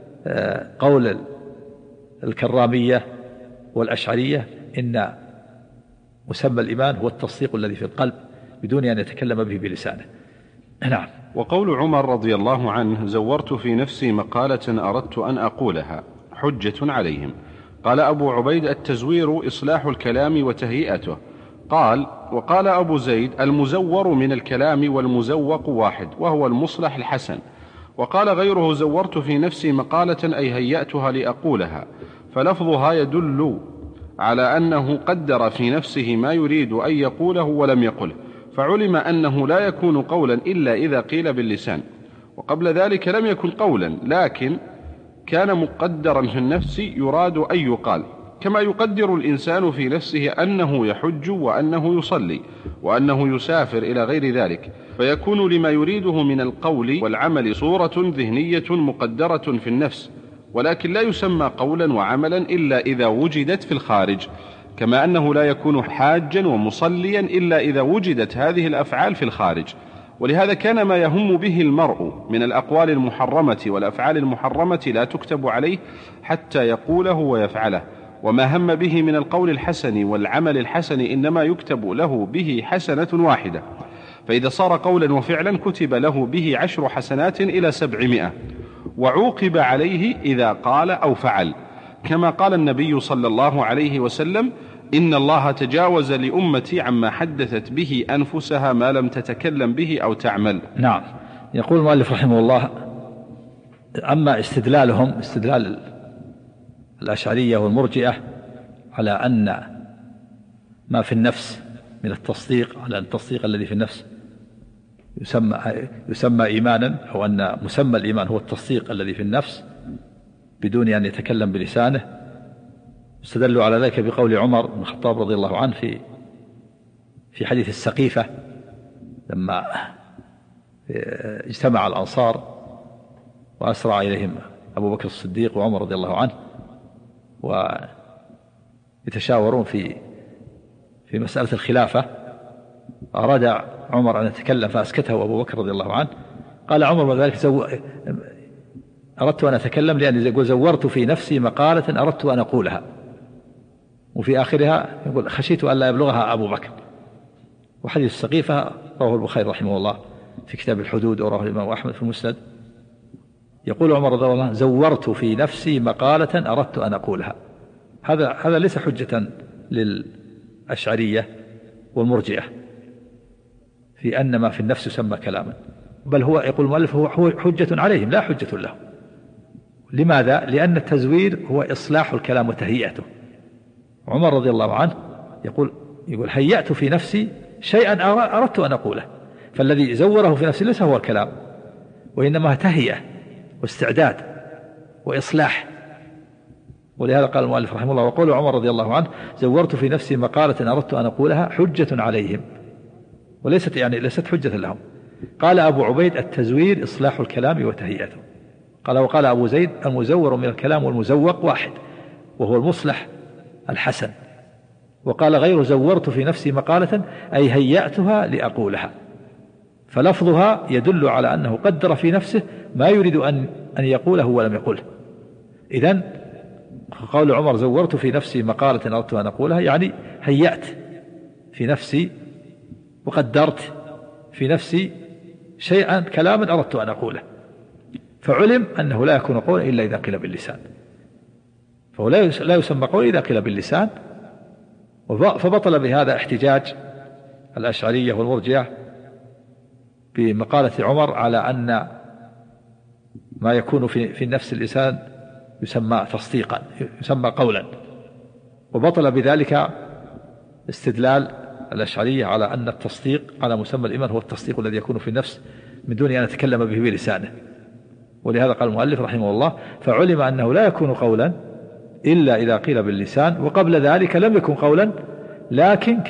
قول الكرامية والأشعرية إن مسمى الإيمان هو التصديق الذي في القلب بدون أن يتكلم به بلسانه. نعم. وقول عمر رضي الله عنه: زورت في نفسي مقالة أردت أن أقولها، حجة عليهم. قال أبو عبيد: التزوير إصلاح الكلام وتهيئته. قال: وقال أبو زيد: المزور من الكلام والمزوق واحد، وهو المصلح الحسن. وقال غيره: زورت في نفسي مقالة أي هيأتها لأقولها، فلفظها يدل على أنه قدر في نفسه ما يريد أن يقوله ولم يقله، فعلم أنه لا يكون قولا إلا إذا قيل باللسان، وقبل ذلك لم يكن قولا، لكن كان مقدرا في النفس يراد أن يقال، كما يقدر الإنسان في نفسه أنه يحج وأنه يصلي وأنه يسافر إلى غير ذلك، فيكون لما يريده من القول والعمل صورة ذهنية مقدرة في النفس، ولكن لا يسمى قولا وعملا إلا إذا وجدت في الخارج، كما أنه لا يكون حاجا ومصليا إلا إذا وجدت هذه الأفعال في الخارج. ولهذا كان ما يهم به المرء من الأقوال المحرمة والأفعال المحرمة لا تكتب عليه حتى يقوله ويفعله، وما هم به من القول الحسن والعمل الحسن إنما يكتب له به حسنة واحدة، فإذا صار قولا وفعلا كتب له به 10 حسنات إلى 700، وعوقب عليه إذا قال أو فعل، كما قال النبي صلى الله عليه وسلم: إن الله تجاوز لأمتي عما حدثت به أنفسها ما لم تتكلم به أو تعمل. نعم. يقول المؤلف رحمه الله: أما استدلالهم، استدلال الأشعرية والمرجئة على أن ما في النفس من التصديق، على التصديق الذي في النفس يسمى إيمانا، أو أن مسمى الإيمان هو التصديق الذي في النفس بدون أن يتكلم بلسانه، استدلوا على ذلك بقول عمر بن الخطاب رضي الله عنه في حديث السقيفة لما اجتمع الأنصار وأسرع إليهم أبو بكر الصديق وعمر رضي الله عنه ويتشاورون في مسألة الخلافة. أراد عمر أن يتكلم فأسكته أبو بكر رضي الله عنه. قال عمر بعد ذلك: أردت أن أتكلم لأني يقول زورت في نفسي مقالة أردت أن أقولها، وفي آخرها يقول خشيت أن لا يبلغها أبو بكر. وحديث السقيفة رواه البخاري رحمه الله في كتاب الحدود، ورواه الإمام أحمد في المسند. يقول عمر رضي الله عنه: زورت في نفسي مقالة أردت أن أقولها. هذا ليس حجة للأشعرية والمرجئة في أن ما في النفس يسمى كلاما، بل هو يقول المؤلف هو حجة عليهم لا حجة لهم. لماذا؟ لأن التزوير هو إصلاح الكلام وتهيئته. عمر رضي الله عنه يقول هيأت في نفسي شيئا أردت أن أقوله، فالذي زوره في نفسي ليس هو الكلام، وإنما تهيئة واستعداد وإصلاح. ولهذا قال المؤلف رحمه الله: وقول عمر رضي الله عنه: زورت في نفسي مقالة أردت أن أقولها حجة عليهم، ليست حجة لهم. قال أبو عبيد: التزوير إصلاح الكلام وتهيئته. وقال أبو زيد: المزور من الكلام والمزوق واحد، وهو المصلح الحسن. وقال غير: زورت في نفسي مقالة أي هيأتها لأقولها، فلفظها يدل على أنه قدر في نفسه ما يريد أن يقوله ولم يقوله. إذن قول عمر: زورت في نفسي مقالة أردت أن أقولها، يعني هيأت في نفسي وقدرت في نفسي شيئا كلاما أردت أن أقوله، فعلم أنه لا يكون قولا إلا إذا قيل باللسان، فهو لا يسمى قولا إذا قيل باللسان. فبطل بهذا احتجاج الأشعرية والمرجئة بمقالة عمر على أن ما يكون في نفس الإنسان يسمى تصديقا، يسمى قولا. وبطل بذلك استدلال الأشعرية على أن التصديق على مسمى الإيمان هو التصديق الذي يكون في النفس من دون أن يتكلم به بلسانه. ولهذا قال المؤلف رحمه الله: فعلم أنه لا يكون قولا إلا إذا قيل باللسان، وقبل ذلك لم يكن قولا لكن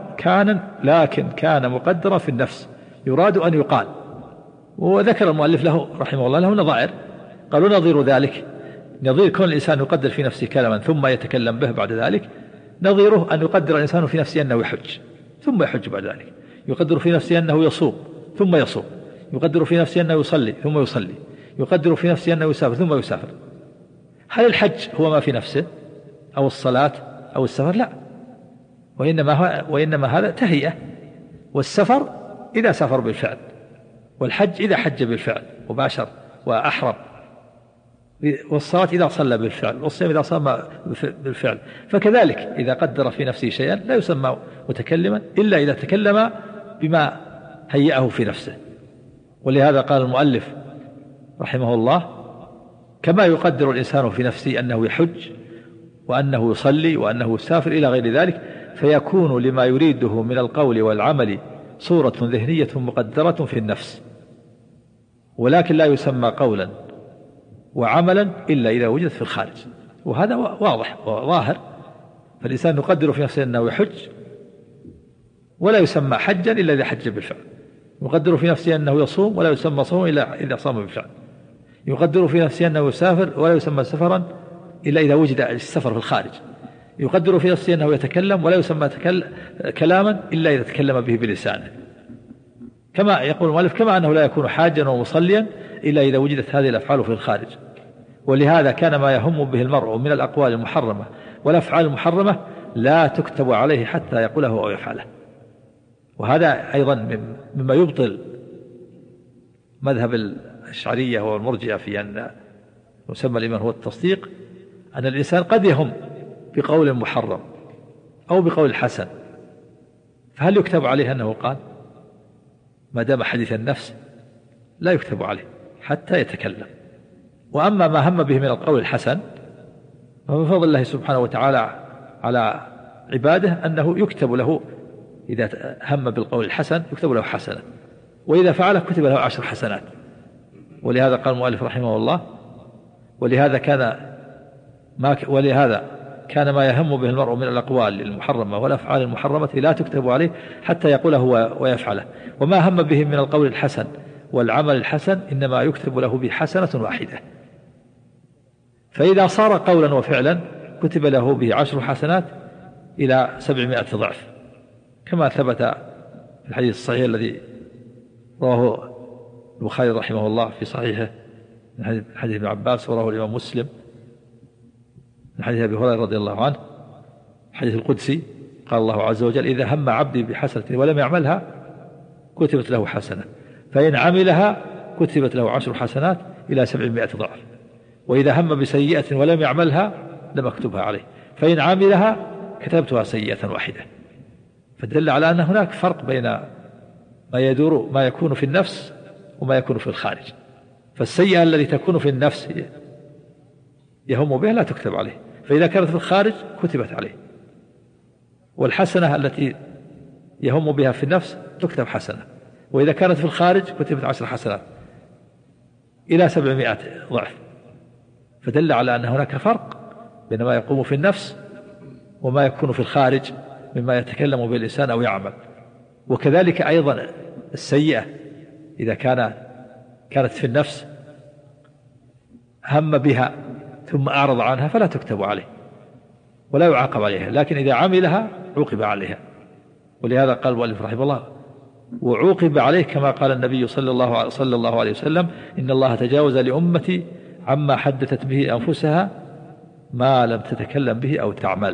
كان مقدرا في النفس يراد أن يقال. وذكر المؤلف له رحمه الله له نظائر، قالوا نظير ذلك، نظير كون الإنسان يقدر في نفسه كلاما ثم يتكلم به بعد ذلك، نظيره أن يقدر الإنسان في نفسه أنه يحج ثم يحج بعد ذلك، يقدر في نفسه أنه يصوم ثم يصوم، يقدر في نفسه أنه يصلي ثم يصلي، يقدر في نفسه أنه يسافر ثم يسافر. هل الحج هو ما في نفسه أو الصلاة أو السفر؟ لا، وإنما هذا تهيئة. والسفر إذا سافر بالفعل، والحج إذا حج بالفعل وباشر وأحرم، والصلاة إذا صلى بالفعل، والصيام إذا صام بالفعل. فكذلك إذا قدر في نفسه شيئا لا يسمى متكلما إلا إذا تكلم بما هيئه في نفسه. ولهذا قال المؤلف رحمه الله: كما يقدر الإنسان في نفسه أنه يحج وأنه يصلي وأنه يسافر إلى غير ذلك، فيكون لما يريده من القول والعمل صورة ذهنية مقدرة في النفس، ولكن لا يسمى قولا وعملا إلا إذا وجدت في الخارج. وهذا واضح وظاهر. فالإنسان يقدر في نفسه أنه يحج ولا يسمى حجا إلا إذا حج بالفعل، يقدر في نفسه أنه يصوم ولا يسمى صوم إلا إذا صام بالفعل، يقدر في نفسه أنه يسافر ولا يسمى سفرا إلا إذا وجد السفر في الخارج، يقدر في نفسه أنه يتكلم ولا يسمى كلاما إلا إذا تكلم به بلسانه. كما يقول المؤلف: كما أنه لا يكون حاجا ومصليا إلا إذا وجدت هذه الأفعال في الخارج. ولهذا كان ما يهم به المرء من الأقوال المحرمة والأفعال المحرمة لا تكتب عليه حتى يقوله أو يفعله. وهذا أيضا مما يبطل مذهب الأشعرية والمرجئة في أن مسمى الإيمان هو التصديق، أن الإنسان قد يهم بقول محرم أو بقول الحسن، فهل يكتب عليه أنه قال؟ ما دام حديث النفس لا يكتب عليه حتى يتكلم. وأما ما هم به من القول الحسن فمن فضل الله سبحانه وتعالى على عباده أنه يكتب له، إذا هم بالقول الحسن يكتب له حسنة، وإذا فعله كتب له 10 حسنات. ولهذا قال المؤلف رحمه الله: ولهذا كان ما يهم به المرء من الأقوال المحرمة والأفعال المحرمة لا تكتب عليه حتى يقوله ويفعله. وما هم به من القول الحسن والعمل الحسن إنما يكتب له بحسنة واحدة، فإذا صار قولا وفعلا كتب له به 10 حسنات إلى 700 ضعف، كما ثبت في الحديث الصحيح الذي رواه البخاري رحمه الله في صحيحه من حديث ابن عباس، ورواه الإمام مسلم من حديث أبي هريرة رضي الله عنه، حديث القدسي، قال الله عز وجل: إذا هم عبدي بحسنة ولم يعملها كتبت له حسنة، فإن عملها كتبت له 10 حسنات إلى 700 ضعف، وإذا هم بسيئة ولم يعملها لم أكتبها عليه، فإن عملها كتبتها سيئة واحدة. فدل على أن هناك فرق بين ما يكون في النفس وما يكون في الخارج. فالسيئة التي تكون في النفس يهم بها لا تكتب عليه، فإذا كانت في الخارج كتبت عليه. والحسنة التي يهم بها في النفس تكتب حسنة، وإذا كانت في الخارج كتبت 10 حسنات إلى 700 ضعف. فدل على أن هناك فرق بين ما يقوم في النفس وما يكون في الخارج مما يتكلم به الإنسان أو يعمل. وكذلك أيضا السيئة إذا كانت في النفس هم بها ثم أعرض عنها فلا تكتب عليه ولا يعاقب عليها، لكن إذا عملها عوقب عليها. ولهذا قال المؤلف رحمه الله: وعوقب عليه كما قال النبي صلى الله عليه وسلم: إن الله تجاوز لأمتي عما حدثت به أنفسها ما لم تتكلم به أو تعمل.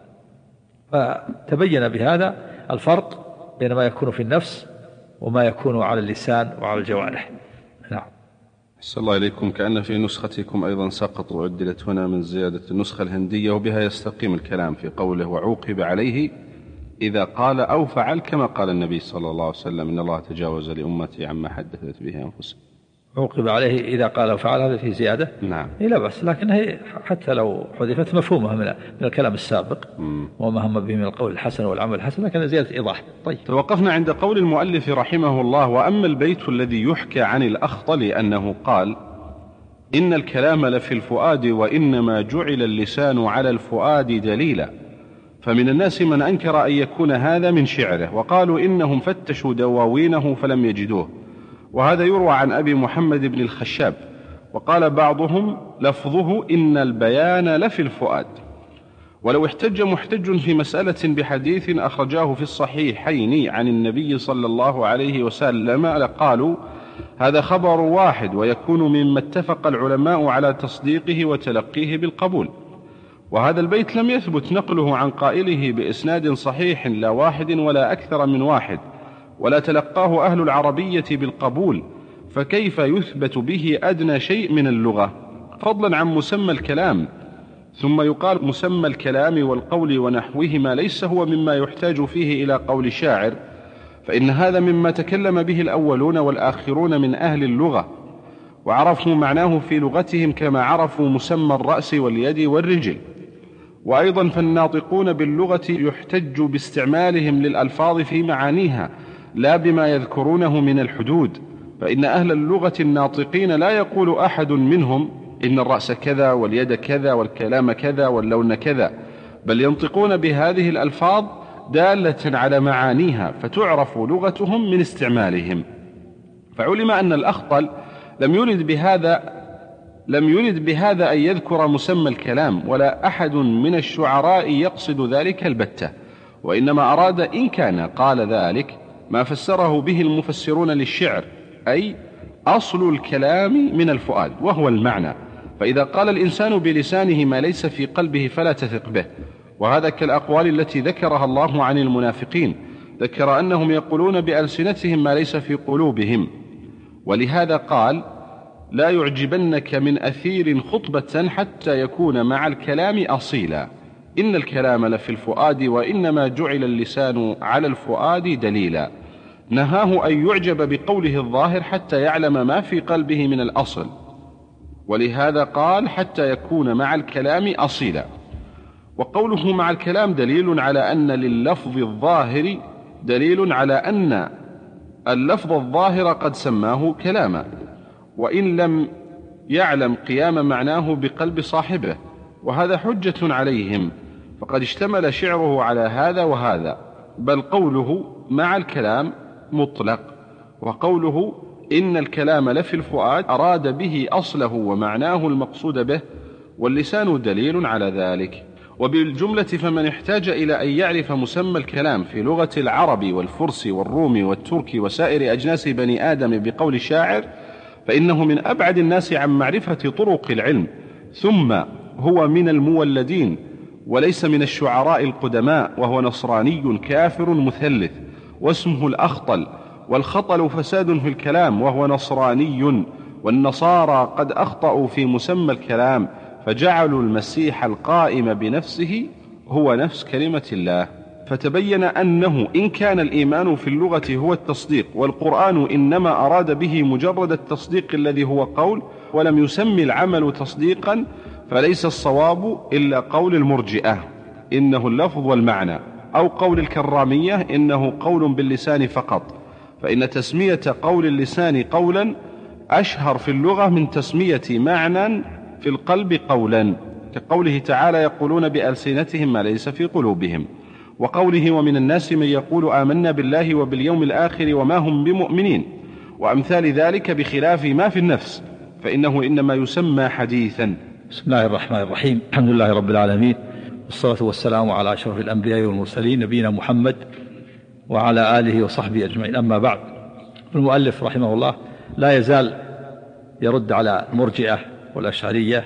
فتبين بهذا الفرق بين ما يكون في النفس وما يكون على اللسان وعلى الجوارح. نعم. أحسن الله إليكم. كأن في نسختكم أيضا سقط وعدلت هنا من زيادة النسخة الهندية، وبها يستقيم الكلام في قوله: وعوقب عليه إذا قال أو فعل كما قال النبي صلى الله عليه وسلم: إن الله تجاوز لأمتي عما حدثت به أنفسها. عوقب عليه إذا قال أو فعل، هذا فيه زيادة. نعم. لا بأس، لكن هي حتى لو حذفت مفهومها من الكلام السابق وما هم به من القول الحسن والعمل الحسن، لكن زيادة إيضاح. طيب. توقفنا عند قول المؤلف رحمه الله: وأما البيت الذي يحكى عن الأخطل أنه قال: إن الكلام لفي الفؤاد وإنما جعل اللسان على الفؤاد دليلا، فمن الناس من أنكر أن يكون هذا من شعره، وقالوا إنهم فتشوا دواوينه فلم يجدوه، وهذا يروى عن أبي محمد بن الخشاب. وقال بعضهم: لفظه إن البيان لفي الفؤاد. ولو احتج محتج في مسألة بحديث أخرجاه في الصحيحين عن النبي صلى الله عليه وسلم لقالوا: هذا خبر واحد، ويكون مما اتفق العلماء على تصديقه وتلقيه بالقبول. وهذا البيت لم يثبت نقله عن قائله بإسناد صحيح لا واحد ولا أكثر من واحد، ولا تلقاه أهل العربية بالقبول، فكيف يثبت به أدنى شيء من اللغة، فضلا عن مسمى الكلام؟ ثم يقال مسمى الكلام والقول ونحوهما ليس هو مما يحتاج فيه إلى قول شاعر، فإن هذا مما تكلم به الأولون والآخرون من أهل اللغة، وعرفوا معناه في لغتهم كما عرفوا مسمى الرأس واليد والرجل. وأيضا فالناطقون باللغة يحتج باستعمالهم للألفاظ في معانيها لا بما يذكرونه من الحدود، فإن أهل اللغة الناطقين لا يقول أحد منهم إن الرأس كذا واليد كذا والكلام كذا واللون كذا، بل ينطقون بهذه الألفاظ دالة على معانيها، فتعرف لغتهم من استعمالهم. فعلم أن الأخطل لم يرد بهذا أن يذكر مسمى الكلام، ولا أحد من الشعراء يقصد ذلك البتة، وإنما أراد إن كان قال ذلك ما فسره به المفسرون للشعر، أي أصل الكلام من الفؤاد وهو المعنى، فإذا قال الإنسان بلسانه ما ليس في قلبه فلا تثق به. وهذا كالأقوال التي ذكرها الله عن المنافقين، ذكر أنهم يقولون بألسنتهم ما ليس في قلوبهم، ولهذا قال: لا يعجبنك من أثير خطبة حتى يكون مع الكلام أصيلا، إن الكلام لفي الفؤاد وإنما جعل اللسان على الفؤاد دليلا، نهاه أن يعجب بقوله الظاهر حتى يعلم ما في قلبه من الأصل، ولهذا قال حتى يكون مع الكلام أصيلا. وقوله مع الكلام دليل على أن لللفظ الظاهر دليل على أن اللفظ الظاهر قد سماه كلاما، وإن لم يعلم قيام معناه بقلب صاحبه، وهذا حجة عليهم، فقد اشتمل شعره على هذا وهذا، بل قوله مع الكلام مطلق، وقوله إن الكلام لفي الفؤاد أراد به أصله ومعناه المقصود به، واللسان دليل على ذلك. وبالجملة فمن احتاج إلى أن يعرف مسمى الكلام في لغة العرب والفرس والروم والترك وسائر أجناس بني آدم بقول الشاعر فإنه من أبعد الناس عن معرفة طرق العلم، ثم هو من المولدين وليس من الشعراء القدماء، وهو نصراني كافر مثلث واسمه الأخطل، والخطل فساد في الكلام، وهو نصراني، والنصارى قد أخطأوا في مسمى الكلام فجعلوا المسيح القائم بنفسه هو نفس كلمة الله. فتبين أنه إن كان الإيمان في اللغة هو التصديق، والقرآن إنما أراد به مجرد التصديق الذي هو قول، ولم يسمي العمل تصديقا، فليس الصواب إلا قول المرجئة إنه اللفظ والمعنى، أو قول الكرامية إنه قول باللسان فقط، فإن تسمية قول اللسان قولا أشهر في اللغة من تسمية معنى في القلب قولا، كقوله تعالى يقولون بألسنتهم ما ليس في قلوبهم، وقوله ومن الناس من يقول آمنا بالله وباليوم الآخر وما هم بمؤمنين، وأمثال ذلك، بخلاف ما في النفس فإنه إنما يسمى حديثا. بسم الله الرحمن الرحيم، الحمد لله رب العالمين، والصلاة والسلام على أشرف الأنبياء والمرسلين نبينا محمد وعلى آله وصحبه أجمعين. أما بعد، المؤلف رحمه الله لا يزال يرد على المرجئة والأشعرية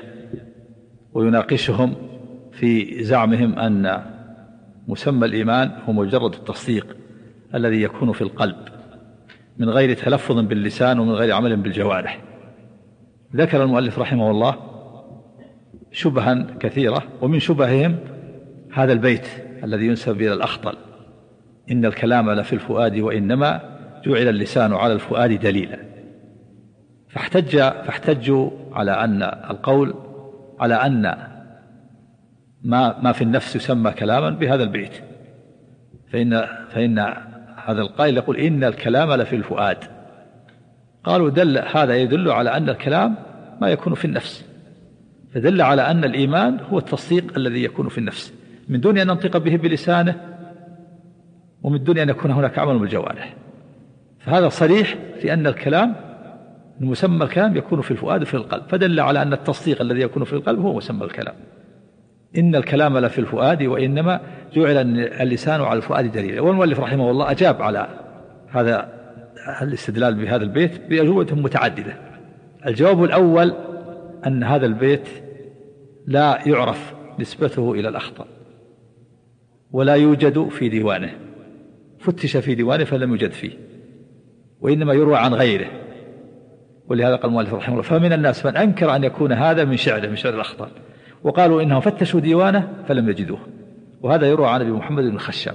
ويناقشهم في زعمهم أن مسمى الإيمان هو مجرد التصديق الذي يكون في القلب من غير تلفظ باللسان ومن غير عمل بالجوارح. ذكر المؤلف رحمه الله شبها كثيرة، ومن شبههم هذا البيت الذي ينسب إلى الأخطل إن الكلام لفي الفؤاد وإنما جعل اللسان على الفؤاد دليلا، فاحتجوا على أن القول على أن ما في النفس يسمى كلاما بهذا البيت، فإن هذا القائل يقول إن الكلام لفي الفؤاد، قالوا هذا يدل على أن الكلام ما يكون في النفس، فدل على أن الإيمان هو التصديق الذي يكون في النفس من دون أن ننطق به بلسانه ومن دون أن يكون هناك عمل بالجوارح. فهذا صريح في أن الكلام مسمى الكلام يكون في الفؤاد وفي القلب، فدل على أن التصديق الذي يكون في القلب هو مسمى الكلام. إن الكلام لفي الفؤاد وإنما جعل اللسان على الفؤاد دليلا. والمؤلف رحمه الله أجاب على هذا الاستدلال بهذا البيت بأجوبة متعددة. الجواب الأول أن هذا البيت لا يعرف نسبته إلى الأخطل ولا يوجد في ديوانه، فتش في ديوانه فلم يوجد فيه، وإنما يروى عن غيره، ولهذا قال المؤلف رحمه الله فمن الناس من أنكر أن يكون هذا من شعر الأخطل، وقالوا إنهم فتشوا ديوانه فلم يجدوه، وهذا يروى عن أبي محمد بن الخشاب.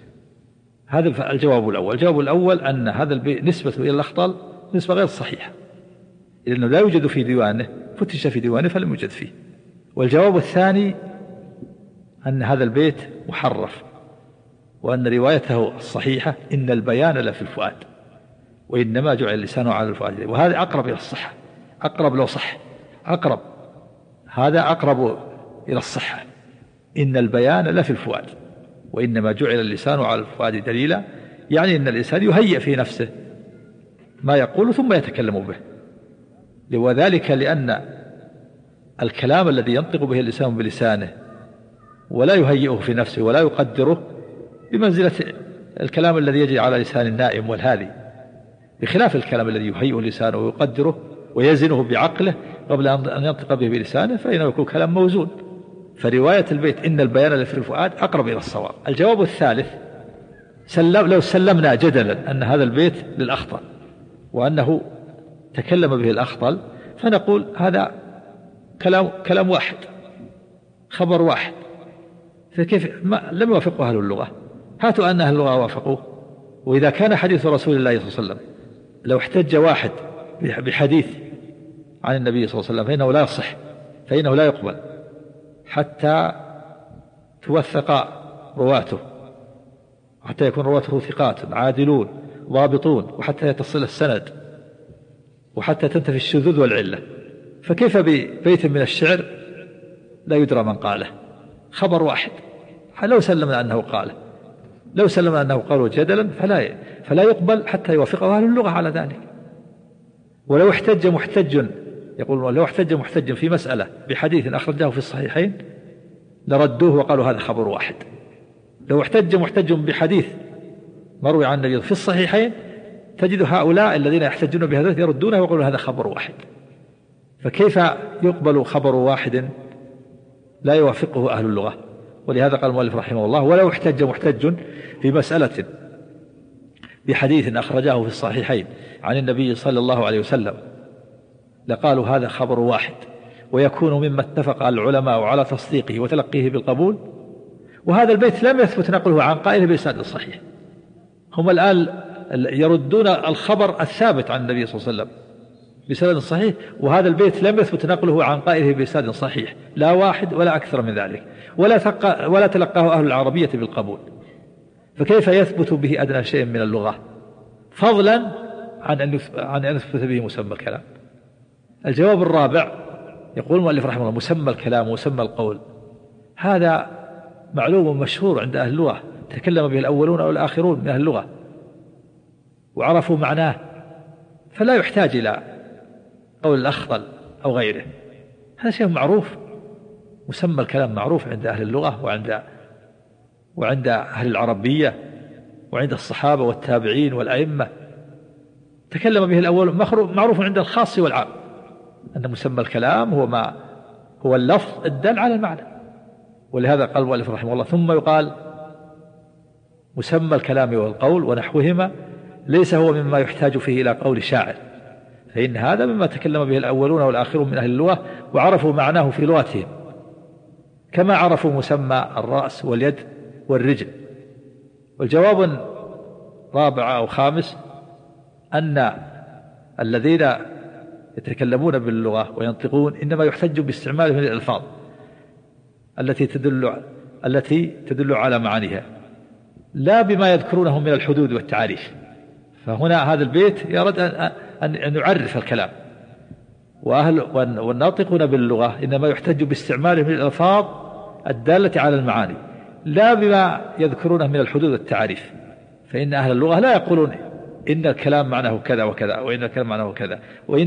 هذا الجواب الأول. الجواب الأول أن هذا البيت نسبته إلى الأخطل نسبة غير صحيحة، لأنه لا يوجد في ديوانه، فتش في ديوانه فلم يوجد فيه. والجواب الثاني أن هذا البيت محرف، وأن روايته الصحيحة إن البيان لفي الفؤاد وإنما جعل اللسان على الفؤاد، وهذا أقرب إلى الصحة، أقرب لو صح، أقرب، هذا أقرب إلى الصحة. إن البيان لفي الفؤاد وإنما جعل اللسان على الفؤاد دليلا، يعني أن الإنسان يهيئ في نفسه ما يقول ثم يتكلم به، وذلك لأن الكلام الذي ينطق به اللسان بلسانه ولا يهيئه في نفسه ولا يقدره بمنزلة الكلام الذي يجري على لسان النائم والهادي، بخلاف الكلام الذي يهيئه لسانه ويقدره ويزنه بعقله قبل أن ينطق به بلسانه، فإنه يكون كلام موزون. فرواية البيت إن البيان لفي الفؤاد أقرب إلى الصواب. الجواب الثالث، لو سلمنا جدلا أن هذا البيت للأخطل وأنه تكلم به الأخطل، فنقول هذا كلام واحد، خبر واحد، فكيف لم يوافقه أهل اللغة؟ هاتوا أن أهل اللغة وافقوه. وإذا كان حديث رسول الله صلى الله عليه وسلم لو احتج واحد بحديث عن النبي صلى الله عليه وسلم فإنه لا يصح، فإنه لا يقبل حتى توثق رواته، حتى يكون رواته ثقات عادلون ضابطون، وحتى يتصل السند، وحتى تنتفي الشذوذ والعلة. فكيف ببيت من الشعر لا يدرى من قاله؟ خبر واحد لو سلمنا أنه قاله، لو سلمنا أنه قاله جدلا فلا يقبل حتى يوافقه أهل اللغة على ذلك. ولو احتج محتج، يقول لو احتج محتج في مسألة بحديث أخرجه في الصحيحين لردوه وقالوا هذا خبر واحد. لو احتج محتج بحديث مروي عن النبي في الصحيحين تجد هؤلاء الذين يحتجون بهذا يردونه ويقولون هذا خبر واحد. فكيف يقبل خبر واحد لا يوافقه أهل اللغة؟ ولهذا قال المؤلف رحمه الله: ولو احتج محتج في مسألة بحديث أخرجه في الصحيحين عن النبي صلى الله عليه وسلم لقالوا هذا خبر واحد، ويكون مما اتفق العلماء على تصديقه وتلقيه بالقبول. وهذا البيت لم يثبت نقله عن قائله بإسناد صحيح. هم الآن يردون الخبر الثابت عن النبي صلى الله عليه وسلم بسند صحيح، وهذا البيت لم يثبت نقله عن قائله بإسناد صحيح، لا واحد ولا أكثر من ذلك، ولا تلقاه أهل العربية بالقبول. فكيف يثبت به أدنى شيء من اللغة، فضلا عن أن يثبت به مسمى الكلام؟ الجواب الرابع يقول المؤلف رحمه الله: مسمى الكلام ومسمى القول هذا معلوم مشهور عند أهل اللغة، تكلم به الأولون أو الآخرون من أهل اللغة وعرفوا معناه، فلا يحتاج إلى قول الأخطل أو غيره. هذا شيء معروف، مسمى الكلام معروف عند أهل اللغة وعند أهل العربية وعند الصحابة والتابعين والأئمة، تكلم به الأول، معروف عند الخاص والعام أن مسمى الكلام هو اللفظ الدال على المعنى. ولهذا قال المؤلف رحمه الله: ثم يقال مسمى الكلام والقول ونحوهما ليس هو مما يحتاج فيه إلى قول شاعر، فإن هذا مما تكلم به الأولون والآخرون من أهل اللغة وعرفوا معناه في لغتهم، كما عرفوا مسمى الرأس واليد والرجل. والجواب رابع أو خامس أن الذين يتكلمون باللغة وينطقون إنما يحتج باستعمالهم للألفاظ التي تدل على معانيها، لا بما يذكرونه من الحدود والتعاريف. فهنا هذا البيت يرد أن يعرف الكلام، والناطقون باللغة إنما يحتج باستعمالهم للألفاظ الدالة على المعاني، لا بما يذكرونه من الحدود والتعاريف. فإن أهل اللغة لا يقولون إن الكلام معناه كذا وكذا، وإن الكلام معناه كذا،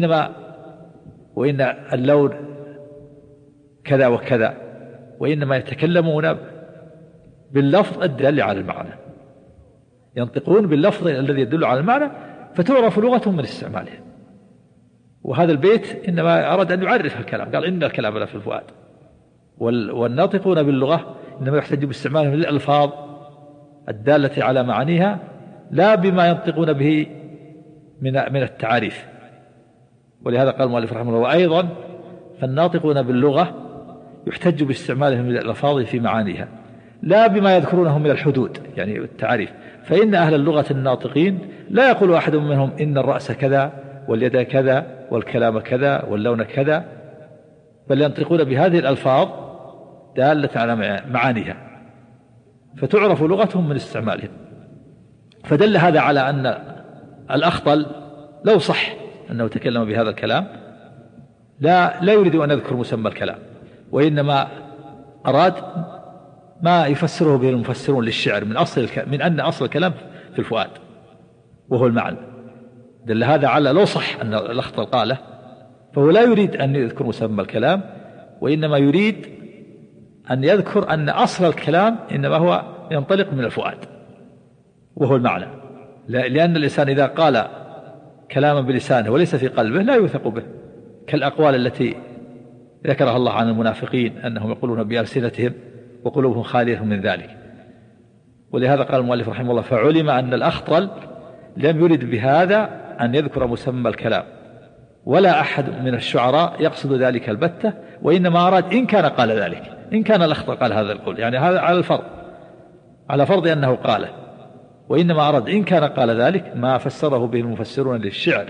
وإن اللون كذا وكذا، وإنما يتكلمون باللفظ الدال على المعنى، ينطقون باللفظ الذي يدل على المعنى، فتعرف لغتهم من استعماله. وهذا البيت إنما أراد أن يعرف الكلام، قال إن الكلام لا في الفؤاد. والناطقون باللغة إنما يحتج باستعمالهم للألفاظ الدالة على معانيها، لا بما ينطقون به من التعاريف. ولهذا قال المؤلف رحمه الله: وأيضا فالناطقون باللغة يحتج باستعمالهم للألفاظ في معانيها، لا بما يذكرونه من الحدود يعني التعاريف. فإن أهل اللغة الناطقين لا يقول أحد منهم إن الرأس كذا واليد كذا والكلام كذا واللون كذا، بل ينطقون بهذه الألفاظ دالة على معانيها، فتعرف لغتهم من استعمالهم. فدل هذا على أن الأخطل لو صح أنه تكلم بهذا الكلام لا يريد أن يذكر مسمى الكلام، وإنما أراد ما يفسره به المفسرون للشعر من أن أصل الكلام في الفؤاد وهو المعنى. دل هذا على لو صح أن الأخطل قاله، فهو لا يريد أن يذكر مسمى الكلام، وإنما يريد أن يذكر أن أصل الكلام إنما هو ينطلق من الفؤاد وهو المعنى، لأن الإنسان إذا قال كلاما بلسانه وليس في قلبه لا يوثق به، كالأقوال التي ذكرها الله عن المنافقين أنهم يقولون بألسنتهم وقلوبهم خالية من ذلك. ولهذا قال المؤلف رحمه الله: فعلم أن الأخطل لم يرد بهذا أن يذكر مسمى الكلام، ولا أحد من الشعراء يقصد ذلك البتة، وإنما أراد إن كان قال ذلك إن كان الأخطل قال هذا القول، يعني هذا على الفرض، على فرض أنه قاله، وإنما أراد إن كان قال ذلك ما فسره به المفسرون للشعر،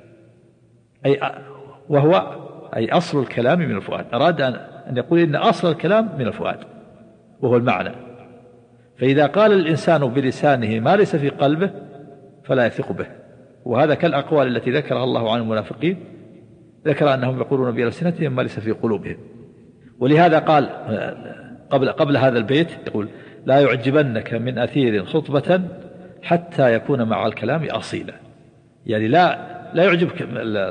وهو أي أصل الكلام من الفؤاد، أراد أن يقول إن أصل الكلام من الفؤاد وهو المعنى. فإذا قال الإنسان بلسانه ما ليس في قلبه فلا يثق به، وهذا كالأقوال التي ذكرها الله عن المنافقين، ذكر أنهم يقولون بألسنتهم ما ليس في قلوبهم. ولهذا قال قبل هذا البيت يقول لا يعجبنك من أثير خطبة حتى يكون مع الكلام أصيلا، يعني لا يعجبك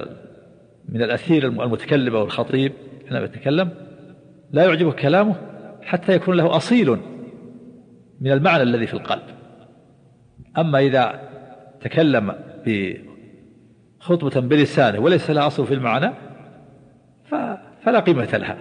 من الأثير المتكلم أو الخطيب حينما يتكلم لا يعجبك كلامه حتى يكون له أصيل من المعنى الذي في القلب. أما إذا تكلم بخطبة بلسانه وليس لها أصل في المعنى فلا قيمة لها،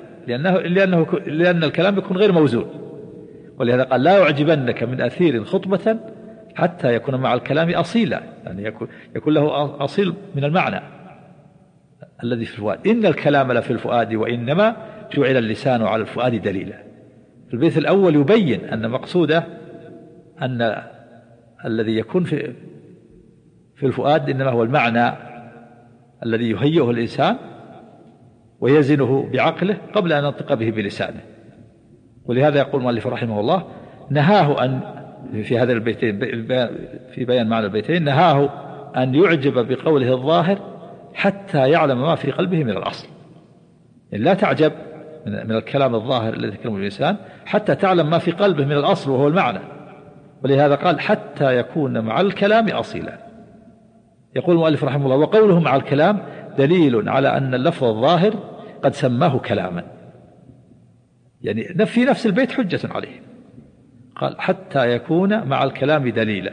لأن الكلام يكون غير موزون. ولهذا قال لا يعجبنك من أثير خطبة حتى يكون مع الكلام أصيلا، يعني يكون له أصيل من المعنى الذي في الفؤاد. إن الكلام لفي الفؤاد وإنما جعل اللسان على الفؤاد دليلا. في البيت الأول يبين أن مقصوده أن الذي يكون في الفؤاد إنما هو المعنى الذي يهيئه الإنسان ويزنه بعقله قبل أن ينطق به بلسانه. ولهذا يقول المؤلف رحمه الله نهاه أن في هذا البيتين في بيان معنى البيتين نهاه أن يعجب بقوله الظاهر حتى يعلم ما في قلبه من الأصل، يعني لا تعجب من الكلام الظاهر الذي يتكلم الإنسان حتى تعلم ما في قلبه من الأصل وهو المعنى. ولهذا قال حتى يكون مع الكلام أصيلا. يقول المؤلف رحمه الله وقوله مع الكلام دليل على أن اللفظ الظاهر قد سماه كلاما، يعني في نفس البيت حجة عليه. قال حتى يكون مع الكلام دليلا،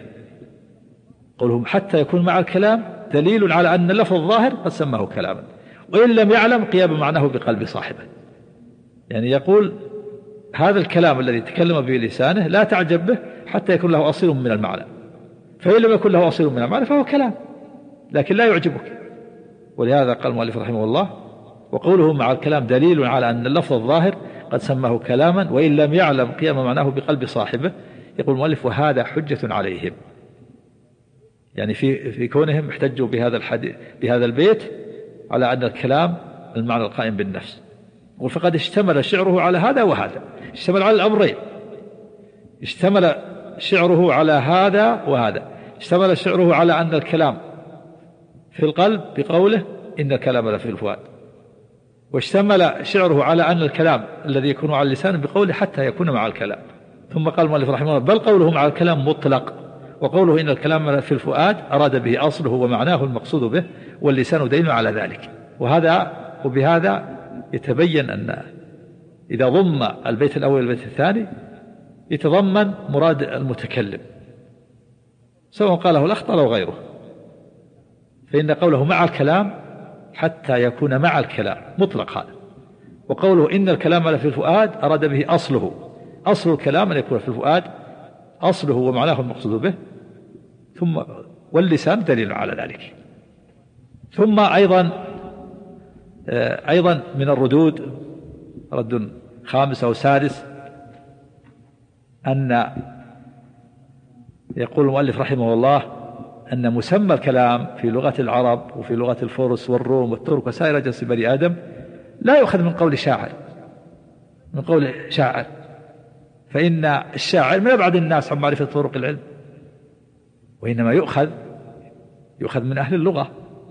قولهم حتى يكون مع الكلام دليل على أن اللفظ الظاهر قد سماه كلاما، وإن لم يعلم قيام معناه بقلب صاحبه. يعني يقول هذا الكلام الذي تكلم به لسانه لا تعجب به حتى يكون له أصيل من المعنى، فإن لم يكن له أصيل من المعنى فهو كلام لكن لا يعجبك. ولهذا قال المؤلف رحمه الله وقوله مع الكلام دليل على أن اللفظ الظاهر قد سماه كلاما وإن لم يعلم قيام معناه بقلب صاحبه. يقول المؤلف وهذا حجة عليهم، يعني في كونهم احتجوا بهذا البيت على أن الكلام المعنى القائم بالنفس. وفقد اشتمل شعره على هذا وهذا، اشتمل على الأمرين، اشتمل شعره على هذا وهذا. اشتمل شعره على أن الكلام في القلب بقوله إن الكلام لفي الفؤاد، واشتمل شعره على أن الكلام الذي يكون على اللسان بقوله حتى يكون مع الكلام. ثم قال المؤلف رحمه الله بل قوله مع الكلام مطلق، وقوله إن الكلام في الفؤاد أراد به أصله ومعناه المقصود به، واللسان دليل على ذلك. وبهذا يتبين أن إذا ضم البيت الأول البيت الثاني يتضمن مراد المتكلم سواء قاله الأخطل أو غيره. فإن قوله مع الكلام حتى يكون مع الكلام مطلق هذا، وقوله إن الكلام لفي الفؤاد أراد به أصله، أصل الكلام أن يكون في الفؤاد أصله ومعناه المقصود به، ثم واللسان دليل على ذلك. ثم أيضا من الردود رد خامس أو سادس أن يقول المؤلف رحمه الله أن مسمى الكلام في لغة العرب وفي لغة الفرس والروم والترك وسائر جنس بني آدم لا يؤخذ من قول شاعر، فإن الشاعر من أبعد الناس عن معرفة طرق العلم، وإنما يؤخذ من أهل اللغة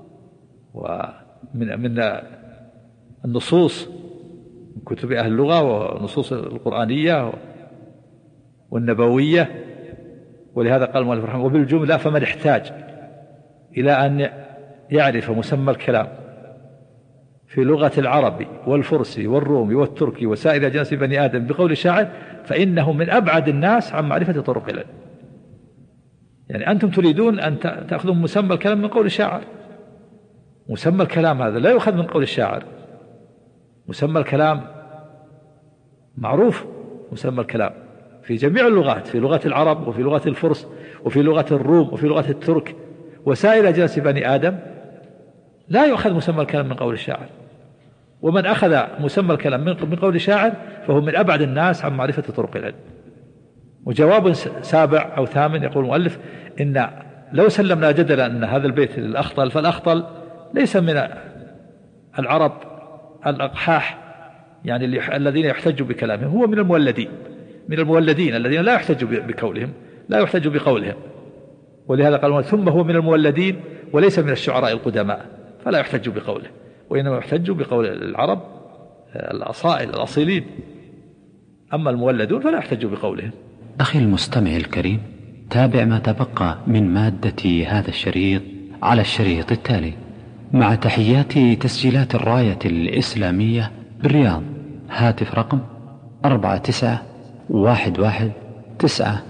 ومن النصوص من كتب أهل اللغة والنصوص القرآنية والنبوية. ولهذا قال المؤلف رحمه الله وبالجملة فمن احتاج إلى أن يعرف مسمى الكلام في لغة العرب والفرس والروم والترك وسائر جنس بني آدم بقول الشاعر فإنه من أبعد الناس عن معرفة طرق العلم. يعني أنتم تريدون أن تأخذوا مسمى الكلام من قول الشاعر، مسمى الكلام هذا لا يؤخذ من قول الشاعر. مسمى الكلام معروف، مسمى الكلام في جميع اللغات، في لغة العرب وفي لغة الفرس وفي لغة الروم وفي لغة الترك وسائر جنس بني آدم لا يؤخذ مسمى الكلام من قول الشاعر. ومن أخذ مسمى الكلام من قول شاعر فهو من أبعد الناس عن معرفة طرق العلم. وجواب سابع أو ثامن يقول المؤلف إن لو سلمنا جدلا أن هذا البيت للأخطل فالأخطل ليس من العرب الأقحاح يعني الذين يحتجوا بكلامهم، هو من المولدين الذين لا يحتج بقولهم ولهذا قال ثم هو من المولدين وليس من الشعراء القدماء فلا يحتج بقوله، وإنما يحتج بقول العرب الأصائل الأصيلين، أما المولدون فلا يحتج بقولهم. أخي المستمع الكريم، تابع ما تبقى من مادة هذا الشريط على الشريط التالي. مع تحيات تسجيلات الراية الإسلامية بالرياض، هاتف رقم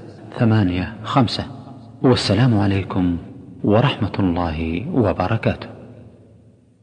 4911-985. والسلام عليكم ورحمة الله وبركاته.